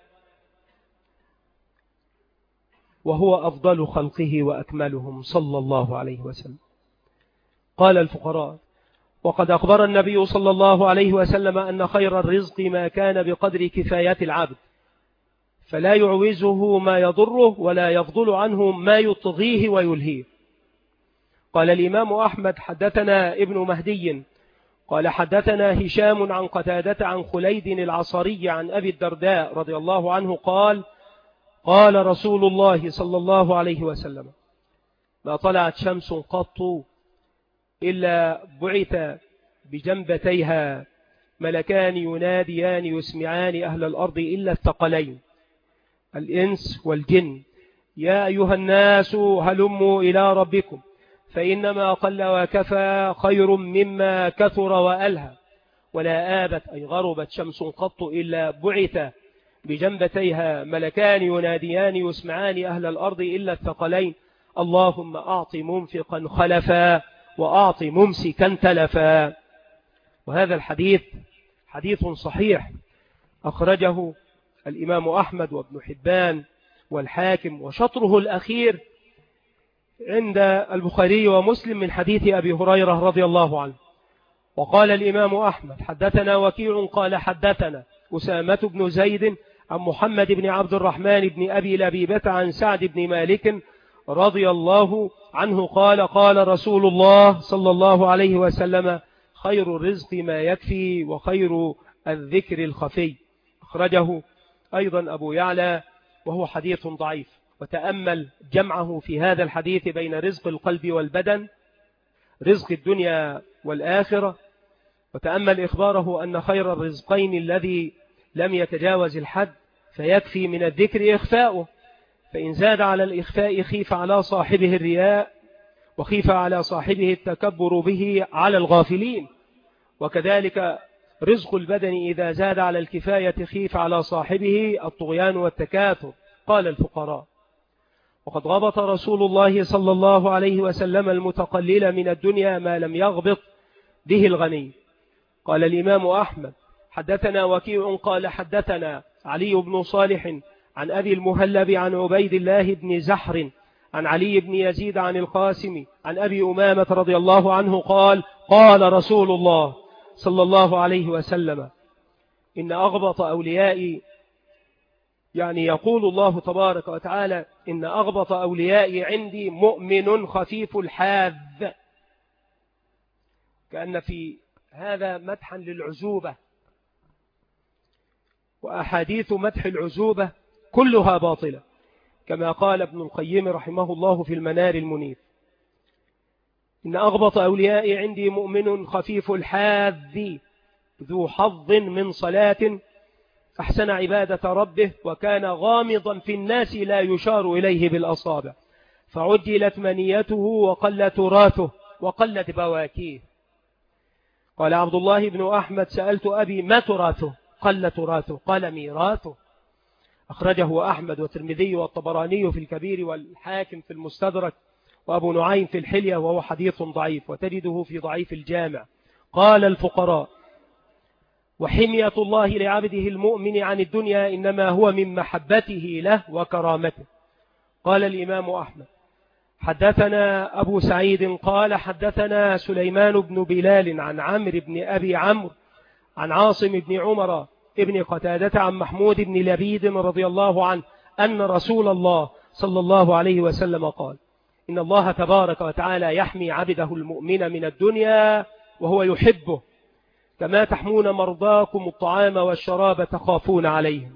S1: وهو أفضل خلقه وأكملهم صلى الله عليه وسلم. قال الفقراء: وقد أخبر النبي صلى الله عليه وسلم أن خير الرزق ما كان بقدر كفاية العبد، فلا يعوزه ما يضره ولا يفضل عنه ما يطغيه ويلهيه. قال الإمام أحمد: حدثنا ابن مهدي قال حدثنا هشام عن قتادة عن خليد العصري عن أبي الدرداء رضي الله عنه قال: قال رسول الله صلى الله عليه وسلم: ما طلعت شمس قط إلا بعث بجنبتيها ملكان يناديان يسمعان أهل الأرض إلا الثقلين الإنس والجن: يا أيها الناس هلموا إلى ربكم، فإنما قل وكفى خير مما كثر وألهى. ولا آبت أي غربت شمس قط إلا بعث بجنبتيها ملكان يناديان يسمعان أهل الأرض إلا الثقلين: اللهم أعط منفقا خلفا وأعط ممسكا تلفا. وهذا الحديث حديث صحيح، أخرجه الإمام أحمد وابن حبان والحاكم، وشطره الأخير عند البخاري ومسلم من حديث أبي هريرة رضي الله عنه. وقال الإمام أحمد: حدثنا وكيع قال حدثنا أسامة بن زيد عن محمد بن عبد الرحمن بن أبي لبيبة عن سعد بن مالك رضي الله عنه قال: قال رسول الله صلى الله عليه وسلم: خير الرزق ما يكفي وخير الذكر الخفي. أخرجه أيضا أبو يعلى، وهو حديث ضعيف. وتأمل جمعه في هذا الحديث بين رزق القلب والبدن، رزق الدنيا والآخرة، وتأمل إخباره أن خير الرزقين الذي لم يتجاوز الحد، فيكفي من الذكر إخفاؤه، فإن زاد على الإخفاء خيف على صاحبه الرياء، وخيف على صاحبه التكبر به على الغافلين. وكذلك رزق البدن إذا زاد على الكفاية خيف على صاحبه الطغيان والتكاثر. قال الفقراء: وقد غبط رسول الله صلى الله عليه وسلم المتقلل من الدنيا ما لم يغبط به الغني. قال الإمام أحمد: حدثنا وكيع قال حدثنا علي بن صالح عن أبي المهلب عن عبيد الله بن زحر عن علي بن يزيد عن القاسم عن أبي أمامة رضي الله عنه قال: قال رسول الله صلى الله عليه وسلم: إن أغبط أوليائي، يعني يقول الله تبارك وتعالى: إن أغبط أوليائي عندي مؤمن خفيف الحاذ. كأن في هذا مدحا للعزوبة، وأحاديث مدح العزوبة كلها باطلة، كما قال ابن القيم رحمه الله في المنار المنير: إن أغبط أوليائي عندي مؤمن خفيف الحاذ ذو حظ من صلاة أحسن عبادة ربه، وكان غامضا في الناس لا يشار إليه بالأصابع، فعجلت منيته وقل تراثه وقلت بواكيه. قال عبد الله بن أحمد: سألت أبي: ما تراثه؟ قل تراثه. قال: ميراثه. أخرجه أحمد والترمذي والطبراني في الكبير والحاكم في المستدرك وأبو نعيم في الحلية، وهو حديث ضعيف، وتجده في ضعيف الجامع. قال الفقراء: وحمية الله لعبده المؤمن عن الدنيا إنما هو من محبته له وكرامته. قال الإمام أحمد: حدثنا أبو سعيد قال حدثنا سليمان بن بلال عن عمرو بن أبي عمرو عن عاصم بن عمر ابن قتادة عن محمود بن لبيد رضي الله عنه أن رسول الله صلى الله عليه وسلم قال: إن الله تبارك وتعالى يحمي عبده المؤمن من الدنيا وهو يحبه، كما تحمون مرضاكم الطعام والشراب تخافون عليهم.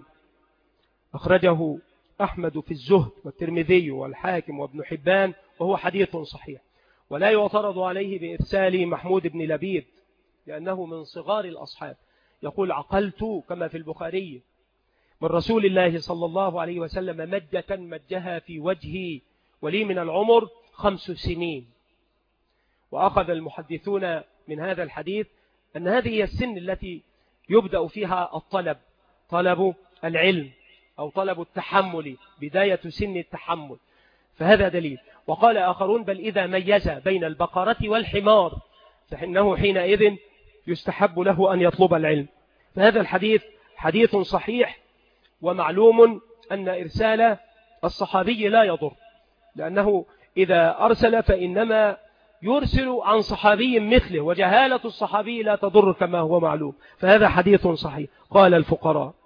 S1: أخرجه أحمد في الزهد والترمذي والحاكم وابن حبان، وهو حديث صحيح، ولا يعترض عليه بإرسال محمود بن لبيد لأنه من صغار الأصحاب. يقول: عقلت كما في البخاري من رسول الله صلى الله عليه وسلم مجة مجها في وجهي ولي من العمر 5 سنين. وأخذ المحدثون من هذا الحديث أن هذه هي السن التي يبدأ فيها الطلب، طلب العلم أو طلب التحمل، بداية سن التحمل، فهذا دليل. وقال آخرون: بل إذا ميز بين البقرة والحمار فإنه حينئذ يستحب له أن يطلب العلم. فهذا الحديث حديث صحيح، ومعلوم أن إرسال الصحابي لا يضر، لأنه إذا أرسل فإنما يرسل عن صحابي مثله، وجهالة الصحابي لا تضر كما هو معلوم، فهذا حديث صحيح. قال الفقراء: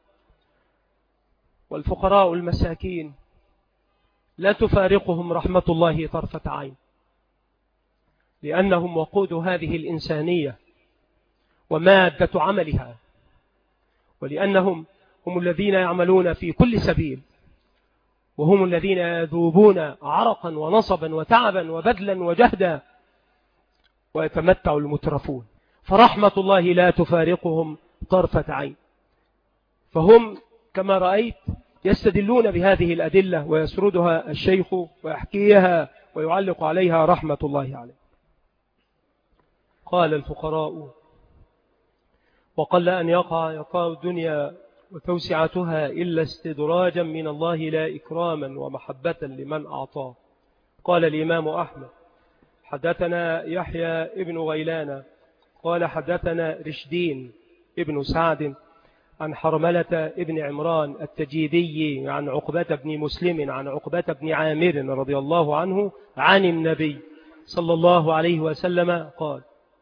S1: والفقراء المساكين لا تفارقهم رحمة الله طرفة عين، لأنهم وقود هذه الإنسانية ومادة عملها، ولأنهم هم الذين يعملون في كل سبيل، وهم الذين يذوبون عرقا ونصبا وتعبا وبذلا وجهدا، ويتمتع المترفون، فرحمة الله لا تفارقهم طرفة عين. فهم كما رأيت يستدلون بهذه الأدلة، ويسردها الشيخ ويحكيها ويعلق عليها رحمة الله عليه. قال الفقراء: وقل أن يقع الدنيا وتوسعتها إلا استدراجا من الله لا إكراما ومحبة لمن أعطاه. قال الإمام أحمد: حدثنا يحيى ابن غيلان قال حدثنا رشدين ابن سعد عن حرملة ابن عمران التجيبي عن عقبة بن مسلم عن عقبة بن عامر رضي الله عنه عن النبي صلى الله عليه وسلم قال: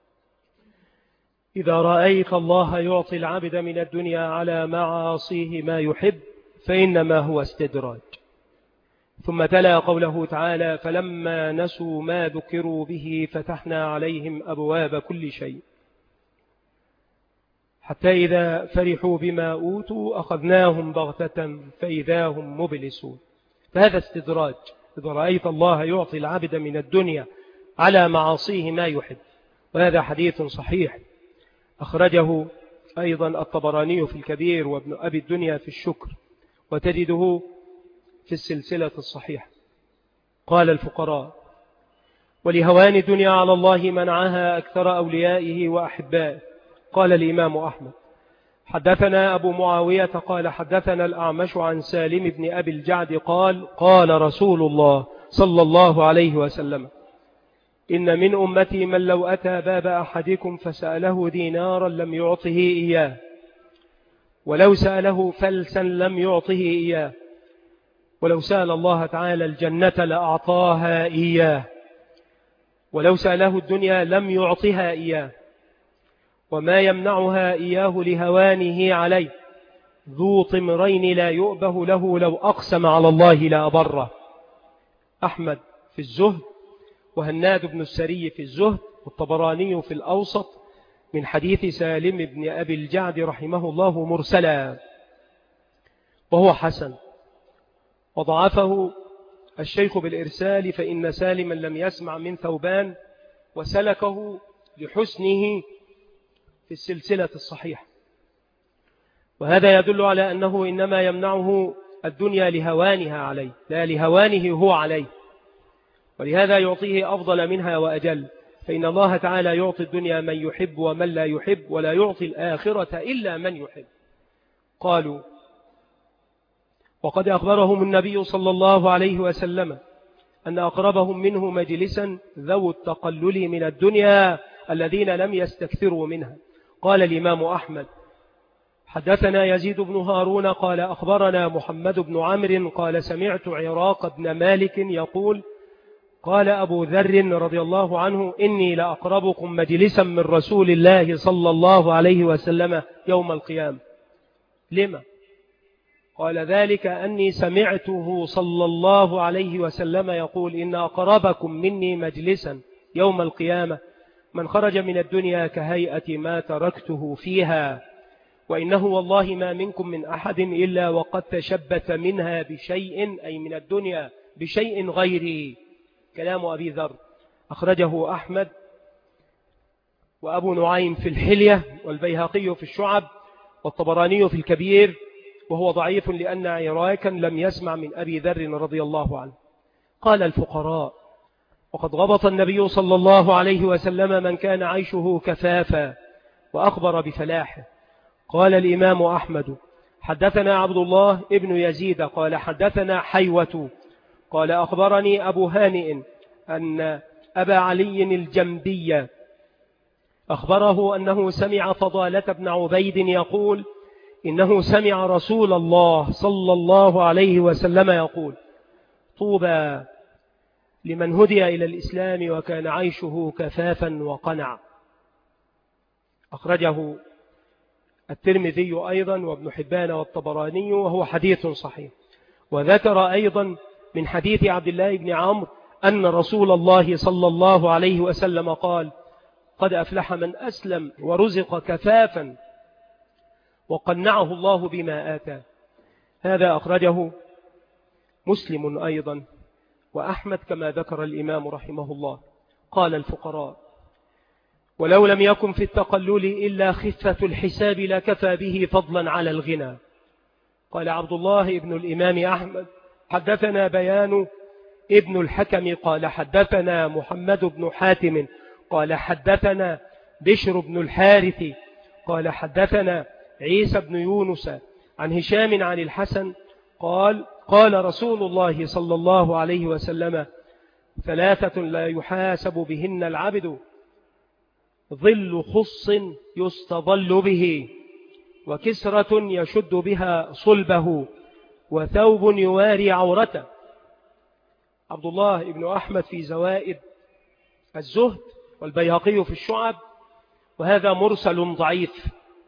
S1: إذا رأيت الله يعطي العبد من الدنيا على معاصيه ما يحب فإنما هو استدراج. ثم تلا قوله تعالى: فلما نسوا ما ذكروا به فتحنا عليهم أبواب كل شيء حتى إذا فرحوا بما أوتوا أخذناهم بغتة فإذا هم مبلسون. فهذا استدراج. إذا رأيت الله يعطي العبد من الدنيا على معاصيه ما يحب. وهذا حديث صحيح أخرجه أيضا الطبراني في الكبير وابن أبي الدنيا في الشكر، وتجده في السلسلة الصحيحة. قال الفقراء: ولهوان الدنيا على الله منعها أكثر أوليائه وأحبائه. قال الإمام أحمد: حدثنا أبو معاوية قال حدثنا الأعمش عن سالم بن أبي الجعد قال: قال رسول الله صلى الله عليه وسلم: إن من أمتي من لو أتى باب أحدكم فسأله دينارا لم يعطه إياه، ولو سأله فلسا لم يعطه إياه، ولو سأل الله تعالى الجنة لأعطاها إياه، ولو سأله الدنيا لم يعطها إياه، وما يمنعها إياه لهوانه عليه، ذو طمرين لا يؤبه له لو أقسم على الله لأبره. أحمد في الزهد، وهناد بن السري في الزهد، والطبراني في الأوسط من حديث سالم بن أبي الجعد رحمه الله مرسلا، وهو حسن، وضعفه الشيخ بالإرسال، فإن سالما لم يسمع من ثوبان، وسلكه لحسنه في السلسلة الصحيحة. وهذا يدل على أنه إنما يمنعه الدنيا لهوانها عليه، لا لهوانه هو عليه، ولهذا يعطيه أفضل منها وأجل، فإن الله تعالى يعطي الدنيا من يحب ومن لا يحب، ولا يعطي الآخرة إلا من يحب. قالوا: وقد أخبرهم النبي صلى الله عليه وسلم أن أقربهم منه مجلسا ذو التقلل من الدنيا الذين لم يستكثروا منها. قال الإمام أحمد: حدثنا يزيد بن هارون قال أخبرنا محمد بن عمرو قال سمعت عراق بن مالك يقول: قال أبو ذر رضي الله عنه: إني لأقربكم مجلسا من رسول الله صلى الله عليه وسلم يوم القيامة. لما؟ قال: ذلك أني سمعته صلى الله عليه وسلم يقول: إن أقربكم مني مجلسا يوم القيامة من خرج من الدنيا كهيئة ما تركته فيها، وإنه والله ما منكم من أحد إلا وقد تشبث منها بشيء، أي من الدنيا بشيء غيره. كلام أبي ذر أخرجه أحمد وأبو نعيم في الحلية، والبيهقي في الشعب، والطبراني في الكبير، وهو ضعيف لأن عراكا لم يسمع من أبي ذر رضي الله عنه. قال الفقراء: وقد غبط النبي صلى الله عليه وسلم من كان عيشه كفافا، وأخبر بفلاحه. قال الإمام أحمد: حدثنا عبد الله ابن يزيد قال حدثنا حيوة قال أخبرني أبو هانئ أن أبا علي الجنبي أخبره أنه سمع فضالة بن عبيد يقول: إنه سمع رسول الله صلى الله عليه وسلم يقول: طوبى لمن هدي إلى الإسلام وكان عيشه كفافا وقنع. أخرجه الترمذي أيضا وابن حبان والطبراني، وهو حديث صحيح. وذكر أيضا من حديث عبد الله بن عمرو أن رسول الله صلى الله عليه وسلم قال: قد أفلح من أسلم ورزق كفافا وقنعه الله بما آتاه. هذا أخرجه مسلم أيضا وأحمد كما ذكر الإمام رحمه الله. قال الفقراء: ولو لم يكن في التقلل إلا خفة الحساب لكفى به فضلا على الغنى. قال عبد الله ابن الإمام أحمد: حدثنا بيان ابن الحكم قال حدثنا محمد بن حاتم قال حدثنا بشر بن الحارث قال حدثنا عيسى بن يونس عن هشام عن الحسن قال: قال رسول الله صلى الله عليه وسلم: ثلاثة لا يحاسب بهن العبد: ظل خص يستظل به، وكسرة يشد بها صلبه، وثوب يواري عورته. عبد الله بن أحمد في زوائد الزهد، والبيهقي في الشعب، وهذا مرسل ضعيف،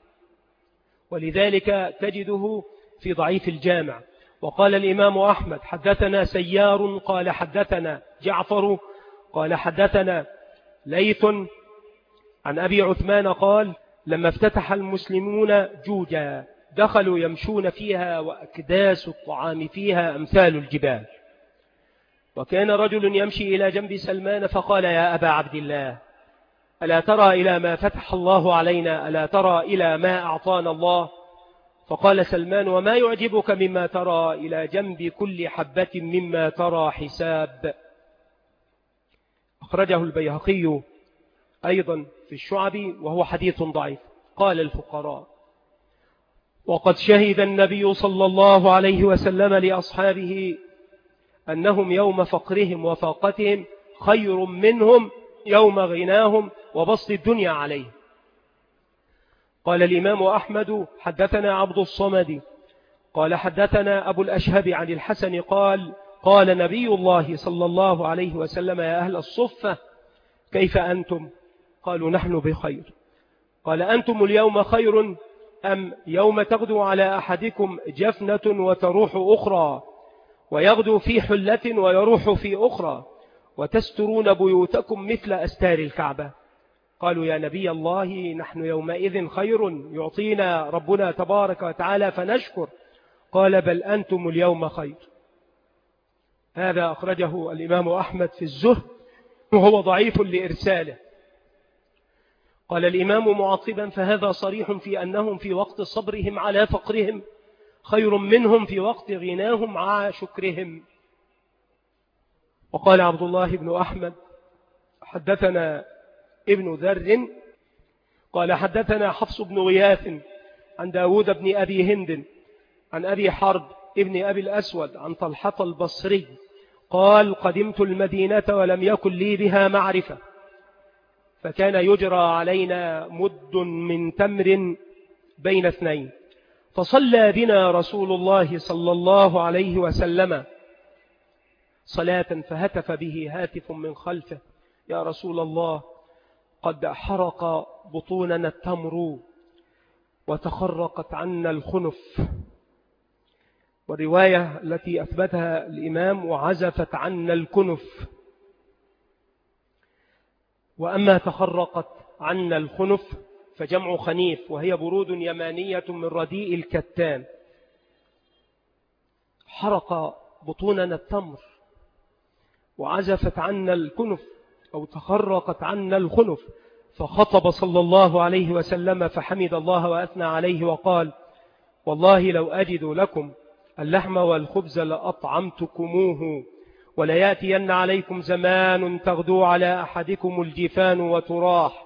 S1: ولذلك تجده في ضعيف الجامع. وقال الإمام أحمد: حدثنا سيار قال حدثنا جعفر قال حدثنا ليث عن أبي عثمان قال: لما افتتح المسلمون جوجا دخلوا يمشون فيها وأكداس الطعام فيها أمثال الجبال. وكان رجل يمشي إلى جنب سلمان فقال يا أبا عبد الله ألا ترى إلى ما فتح الله علينا، ألا ترى إلى ما أعطانا الله؟ فقال سلمان وما يعجبك مما ترى؟ إلى جنب كل حبة مما ترى حساب. أخرجه البيهقي أيضا في الشعب وهو حديث ضعيف. قال الفقراء وقد شهد النبي صلى الله عليه وسلم لأصحابه أنهم يوم فقرهم وفاقتهم خير منهم يوم غناهم وبسط الدنيا عليه. قال الإمام أحمد حدثنا عبد الصمد قال حدثنا أبو الأشهب عن الحسن قال قال نبي الله صلى الله عليه وسلم يا أهل الصفة كيف أنتم؟ قالوا نحن بخير. قال أنتم اليوم خير أم يوم تغدو على أحدكم جفنة وتروح أخرى، ويغدو في حلة ويروح في أخرى، وتسترون بيوتكم مثل أستار الكعبة؟ قالوا يا نبي الله نحن يومئذ خير يعطينا ربنا تبارك وتعالى فنشكر. قال بل أنتم اليوم خير. هذا أخرجه الإمام أحمد في الزهد وهو ضعيف لإرساله. قال الإمام معطبا فهذا صريح في أنهم في وقت صبرهم على فقرهم خير منهم في وقت غناهم على شكرهم. وقال عبد الله بن أحمد حدثنا ابن ذر قال حدثنا حفص بن غياث عن داود بن أبي هند عن أبي حرب ابن أبي الأسود عن طلحة البصري قال قدمت المدينة ولم يكن لي بها معرفة، فكان يجرى علينا مد من تمر بين اثنين، فصلى بنا رسول الله صلى الله عليه وسلم صلاة فهتف به هاتف من خلفه يا رسول الله قد حرق بطوننا التمر وتخرقت عنا الخنف. والرواية التي أثبتها الإمام وعزفت عنا الكنف. وأما تخرقت عنا الخنف فجمع خنيف وهي برود يمانية من رديء الكتان. حرق بطوننا التمر وعزفت عنا الكنف أو تخرقت عنا الخنف. فخطب صلى الله عليه وسلم فحمد الله وأثنى عليه وقال والله لو أجد لكم اللحم والخبز لأطعمتكموه، وليأتين عليكم زمان تغدو على أحدكم الجفان وتراح،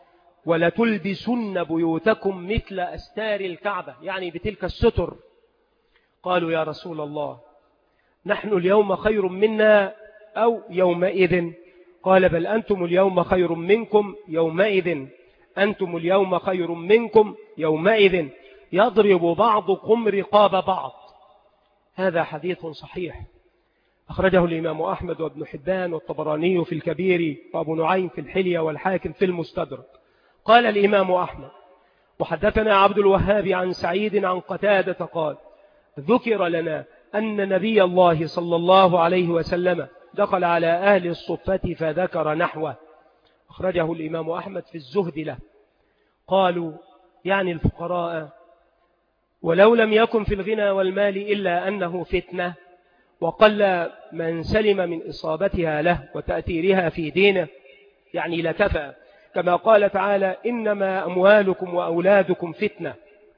S1: ولتلبسن بيوتكم مثل أستار الكعبة، يعني بتلك الستر. قالوا يا رسول الله نحن اليوم خير منا أو يومئذ؟ قال بل أنتم اليوم خير منكم يومئذ، أنتم اليوم خير منكم يومئذ، يضرب بعضكم رقاب بعض. هذا حديث صحيح أخرجه الإمام أحمد وابن حبان والطبراني في الكبير وأبو نعيم في الحلية والحاكم في المستدرك. قال الإمام أحمد وحدثنا عبد الوهاب عن سعيد عن قتادة قال ذكر لنا أن نبي الله صلى الله عليه وسلم دخل على أهل الصفة فذكر نحوه. أخرجه الإمام أحمد في الزهد له. قالوا يعني الفقراء ولو لم يكن في الغنى والمال إلا أنه فتنة، وقل من سلم من إصابتها له وتأثيرها في دينه، يعني لكفى، كما قال تعالى إنما أموالكم وأولادكم فتنة.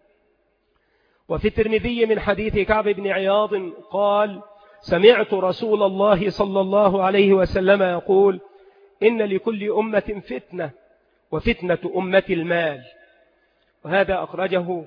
S1: وفي الترمذي من حديث كعب بن عياض قال سمعت رسول الله صلى الله عليه وسلم يقول إن لكل أمة فتنة وفتنة أمة المال. وهذا أخرجه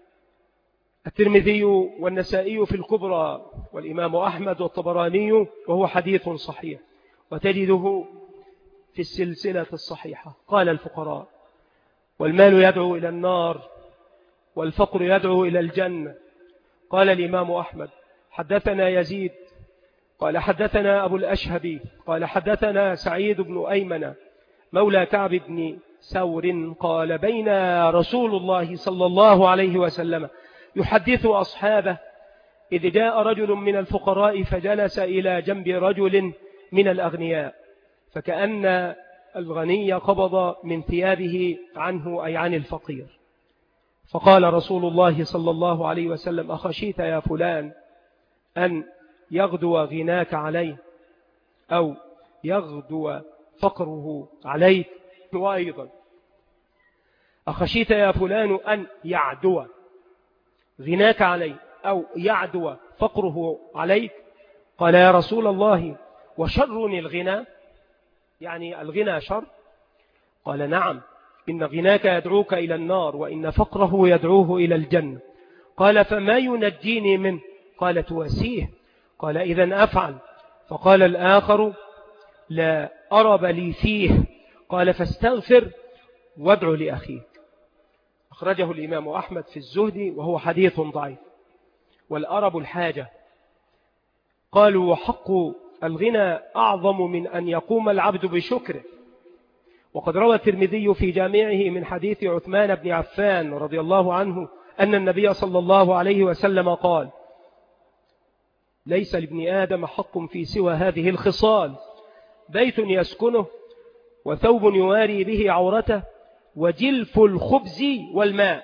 S1: الترمذي والنسائي في الكبرى والإمام أحمد والطبراني وهو حديث صحيح، وتجده في السلسلة الصحيحة. قال الفقراء والمال يدعو إلى النار والفقر يدعو إلى الجنة. قال الإمام أحمد حدثنا يزيد قال حدثنا أبو الأشهبي قال حدثنا سعيد بن أيمن مولى كعب بن ثور قال بين رسول الله صلى الله عليه وسلم يحدث أصحابه إذ جاء رجل من الفقراء فجلس إلى جنب رجل من الأغنياء، فكأن الغني قبض من ثيابه عنه أي عن الفقير. فقال رسول الله صلى الله عليه وسلم أخشيت يا فلان أن يغدو غناك عليه؟ أو يغدو فقره عليك. وأيضا أخشيت يا فلان أن يعدو غناك عليه أو يعدو فقره عليك؟ قال يا رسول الله وشر الغنى، يعني الغنى شر؟ قال نعم، إن غناك يدعوك إلى النار وإن فقره يدعوه إلى الجنة. قال فما ينجيني منه؟ قال تواسيه. قال إذن أفعل. فقال الآخر لا أرب لي فيه. قال فاستغفر وادع لأخيك. أخرجه الإمام أحمد في الزهد وهو حديث ضعيف. والأرب الحاجة. قالوا وحق الغنى أعظم من أن يقوم العبد بشكره. وقد روى الترمذي في جامعه من حديث عثمان بن عفان رضي الله عنه أن النبي صلى الله عليه وسلم قال ليس لابن آدم حق في سوى هذه الخصال: بيت يسكنه، وثوب يواري به عورته، وجلف الخبز والماء.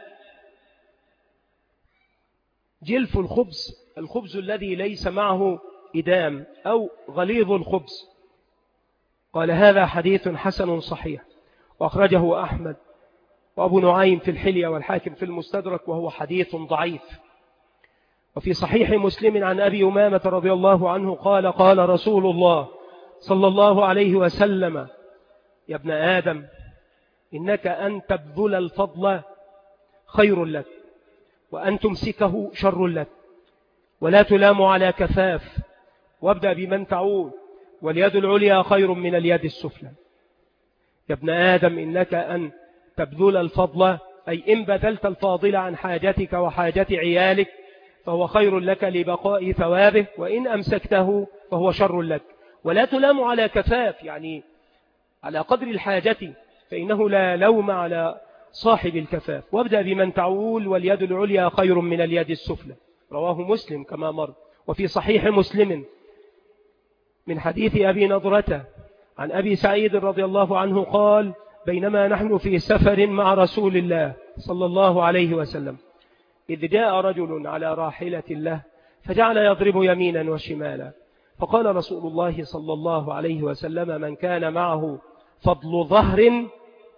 S1: جلف الخبز الذي ليس معه إدام أو غليظ الخبز. قال هذا حديث حسن صحيح، وأخرجه أحمد وأبو نعيم في الحلية والحاكم في المستدرك وهو حديث ضعيف. وفي صحيح مسلم عن أبي أمامة رضي الله عنه قال قال رسول الله صلى الله عليه وسلم يا ابن آدم إنك أن تبذل الفضل خير لك، وأن تمسكه شر لك، ولا تلام على كفاف، وابدأ بمن تعود، واليد العليا خير من اليد السفلى. يا ابن آدم إنك أن تبذل الفضل، أي إن بذلت الفاضل عن حاجتك وحاجة عيالك فهو خير لك لبقاء ثوابه، وإن أمسكته فهو شر لك. ولا تلام على كفاف، يعني على قدر الحاجة، فإنه لا لوم على صاحب الكفاف. وابدأ بمن تعول، واليد العليا خير من اليد السفلى. رواه مسلم كما مر. وفي صحيح مسلم من حديث أبي نضرة عن أبي سعيد رضي الله عنه قال بينما نحن في سفر مع رسول الله صلى الله عليه وسلم إذ جاء رجل على راحلة له فجعل يضرب يمينا وشمالا، فقال رسول الله صلى الله عليه وسلم من كان معه فضل ظهر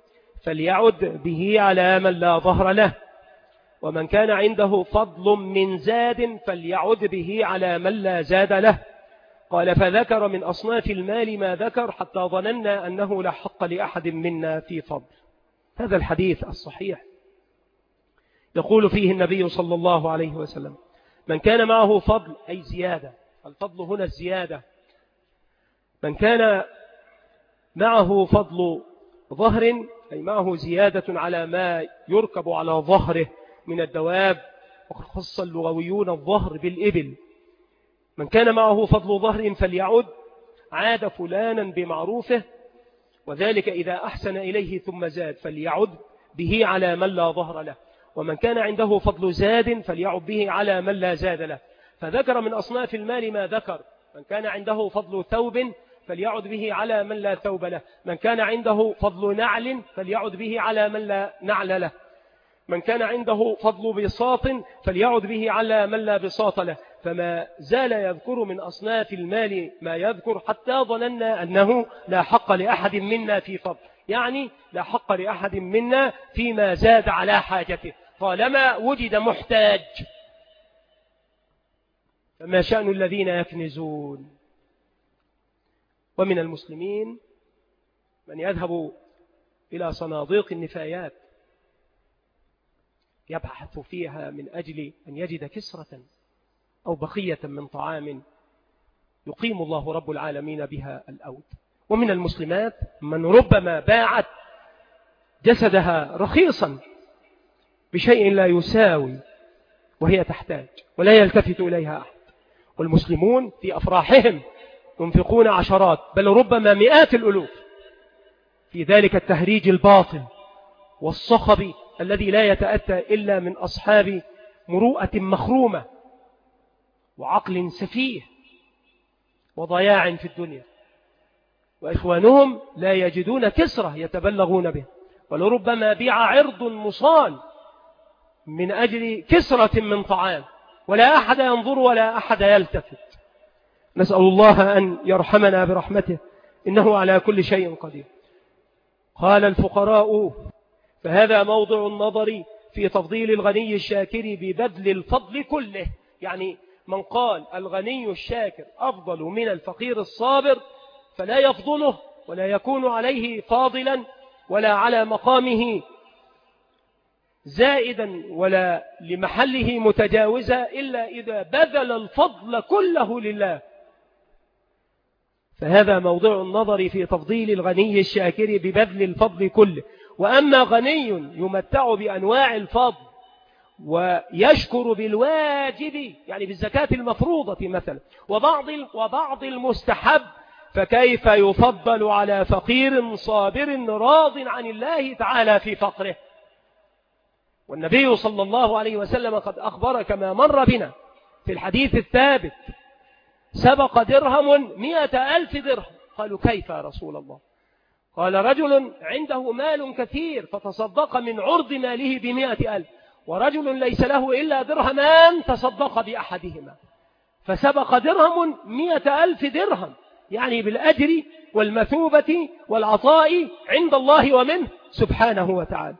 S1: فليعد به على من لا ظهر له، ومن كان عنده فضل من زاد فليعد به على من لا زاد له. قال فذكر من أصناف المال ما ذكر حتى ظننا أنه لا حق لأحد منا في فضل. هذا الحديث الصحيح يقول فيه النبي صلى الله عليه وسلم من كان معه فضل، أي زيادة، الفضل هنا الزيادة، من كان معه فضل ظهر أي معه زيادة على ما يركب على ظهره من الدواب، وخص اللغويون الظهر بالإبل. من كان معه فضل ظهر فليعد، عاد فلانا بمعروفه، وذلك إذا أحسن إليه ثم زاد فليعد به على من لا ظهر له. ومن كان عنده فضل زاد فليعد به على من لا زاد له. فذكر من أصناف المال ما ذكر: من كان عنده فضل ثوب فليعد به على من لا ثوب له، من كان عنده فضل نعل فليعد به على من لا نعل له، من كان عنده فضل بساط فليعد به على من لا بساط له. فما زال يذكر من أصناف المال ما يذكر حتى ظننا أنه لا حق لأحد منا في فضل، يعني لا حق لأحد منا فيما زاد على حاجته طالما وجد محتاج. فما شأن الذين يكنزون؟ ومن المسلمين من يذهب إلى صناديق النفايات يبحث فيها من أجل أن يجد كسرة أو بقية من طعام يقيم الله رب العالمين بها الأود. ومن المسلمات من ربما باعت جسدها رخيصا بشيء لا يساوي وهي تحتاج ولا يلتفت إليها أحد. والمسلمون في أفراحهم ينفقون عشرات بل ربما مئات الألوف في ذلك التهريج الباطل والصخب الذي لا يتأتى إلا من أصحاب مروءة مخرومة وعقل سفيه وضياع في الدنيا، وإخوانهم لا يجدون كسرة يتبلغون به، ولربما بيع عرض مصان من أجل كسرة من طعام، ولا أحد ينظر ولا أحد يلتفت. نسأل الله أن يرحمنا برحمته إنه على كل شيء قدير. قال الفقراء: فهذا موضع النظر في تفضيل الغني الشاكر ببذل الفضل كله. يعني من قال الغني الشاكر أفضل من الفقير الصابر فلا يفضله ولا يكون عليه فاضلا ولا على مقامه زائدا ولا لمحله متجاوزا إلا إذا بذل الفضل كله لله. فهذا موضع النظر في تفضيل الغني الشاكر ببذل الفضل كله. وأما غني يمتع بأنواع الفضل ويشكر بالواجب، يعني بالزكاة المفروضة مثلا، وبعض المستحب، فكيف يفضل على فقير صابر راض عن الله تعالى في فقره؟ والنبي صلى الله عليه وسلم قد أخبر كما مر بنا في الحديث الثابت: سبق درهم 100,000 درهم. قالوا: كيف يا رسول الله؟ قال: رجل عنده مال كثير فتصدق من عرض ماله ب100,000، ورجل ليس له إلا درهمان تصدق بأحدهما، فسبق درهم 100,000 درهم، يعني بالأجر والمثوبة والعطاء عند الله ومنه سبحانه وتعالى.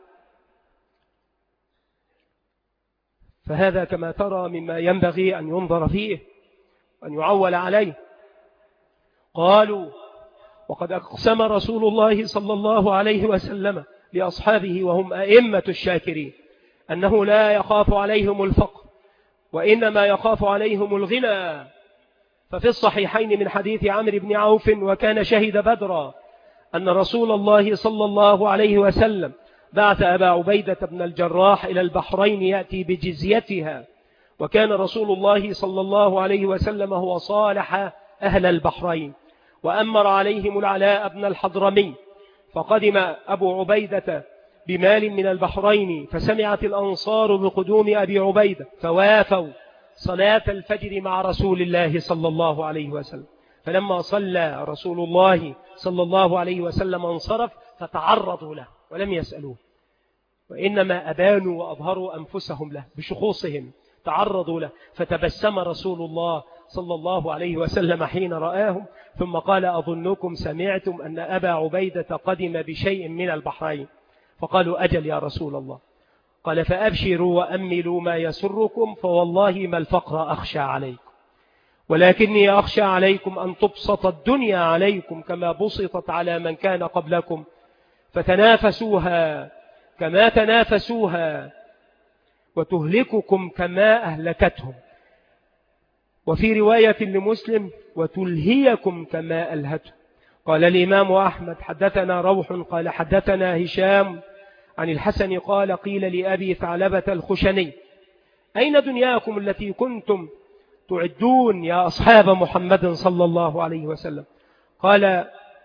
S1: فهذا كما ترى مما ينبغي أن ينظر فيه وأن يعول عليه. قالوا: وقد أقسم رسول الله صلى الله عليه وسلم لأصحابه وهم أئمة الشاكرين أنه لا يخاف عليهم الفقر وإنما يخاف عليهم الغنى. ففي الصحيحين من حديث عمرو بن عوف: وكان شهد بدرا، أن رسول الله صلى الله عليه وسلم بعث أبا عبيدة بن الجراح إلى البحرين يأتي بجزيتها، وكان رسول الله صلى الله عليه وسلم هو صالح أهل البحرين وأمر عليهم العلاء بن الحضرمي. فقدم أبو عبيدة بمال من البحرين، فسمعت الأنصار بقدوم أبي عبيدة فوافوا صلاة الفجر مع رسول الله صلى الله عليه وسلم. فلما صلى رسول الله صلى الله عليه وسلم انصرف، فتعرضوا له ولم يسألوه، وإنما أبانوا وأظهروا أنفسهم له بشخوصهم، تعرضوا له. فتبسم رسول الله صلى الله عليه وسلم حين رآهم، ثم قال: أظنكم سمعتم أن أبا عبيدة قدم بشيء من البحرين؟ فقالوا: أجل يا رسول الله. قال: فأبشروا وأملوا ما يسركم، فوالله ما الفقر أخشى عليكم، ولكني أخشى عليكم أن تبسط الدنيا عليكم كما بسطت على من كان قبلكم، فتنافسوها كما تنافسوها وتهلككم كما أهلكتهم. وفي رواية لمسلم: وتلهيكم كما ألهتهم. قال الإمام أحمد: حدثنا روح قال حدثنا هشام عن الحسن قال: قيل لأبي ثعلبة الخشني: أين دنياكم التي كنتم تعدون يا أصحاب محمد صلى الله عليه وسلم؟ قال: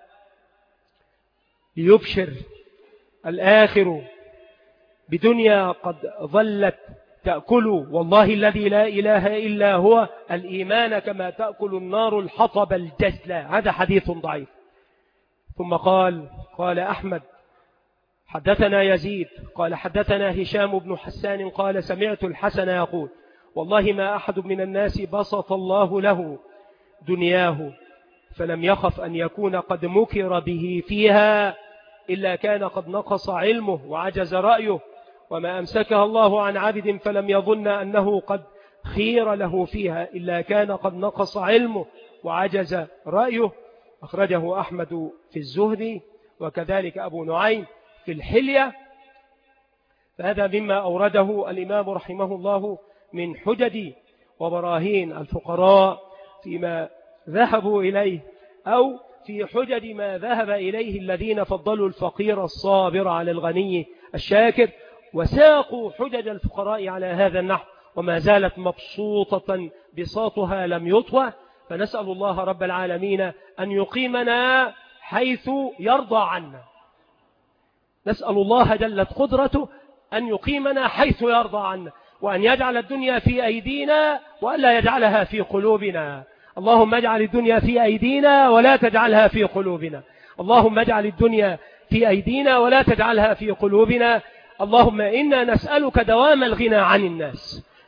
S1: ليبشر الآخر بدنيا قد ظلت تأكل والله الذي لا إله إلا هو الإيمان كما تأكل النار الحطب الجزلة. هذا حديث ضعيف. ثم قال أحمد: حدثنا يزيد قال حدثنا هشام بن حسان قال: سمعت الحسن يقول: والله ما أحد من الناس بسط الله له دنياه فلم يخف أن يكون قد مكر به فيها إلا كان قد نقص علمه وعجز رأيه، وما أمسكها الله عن عبد فلم يظن أنه قد خير له فيها إلا كان قد نقص علمه وعجز رأيه. أخرجه أحمد في الزهد، وكذلك أبو نعيم في الحلية. فهذا مما أورده الإمام رحمه الله من حجج وبراهين الفقراء فيما ذهبوا إليه، أو في حجج ما ذهب إليه الذين فضلوا الفقير الصابر على الغني الشاكر، وساقوا حجج الفقراء على هذا النحو، وما زالت مبسوطة بساطها لم يطوى. فنسأل الله رب العالمين أن يقيمنا حيث يرضى عنا. نسأل الله جلت قدرته أن يقيمنا حيث يرضى عنا، وأن يجعل الدنيا في أيدينا وألا يجعلها في قلوبنا. اللهم اجعل الدنيا في أيدينا ولا تجعلها في قلوبنا. اللهم اجعل الدنيا في أيدينا ولا تجعلها في قلوبنا. اللهم إنا نسألك دوام الغنى عن الناس،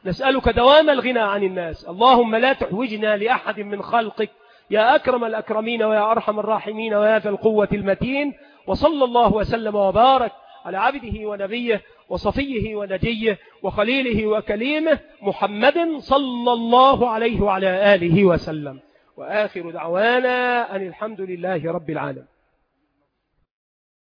S1: نسألك دوام الغنى عن الناس. اللهم لا تحوجنا لأحد من خلقك يا أكرم الأكرمين ويا أرحم الراحمين ويا ذا القوة المتين. وصلى الله وسلم وبارك على عبده ونبيه وصفيه ونجيه وخليله وكليمه محمد صلى الله عليه وعلى آله وسلم. وآخر دعوانا أن الحمد لله رب العالمين.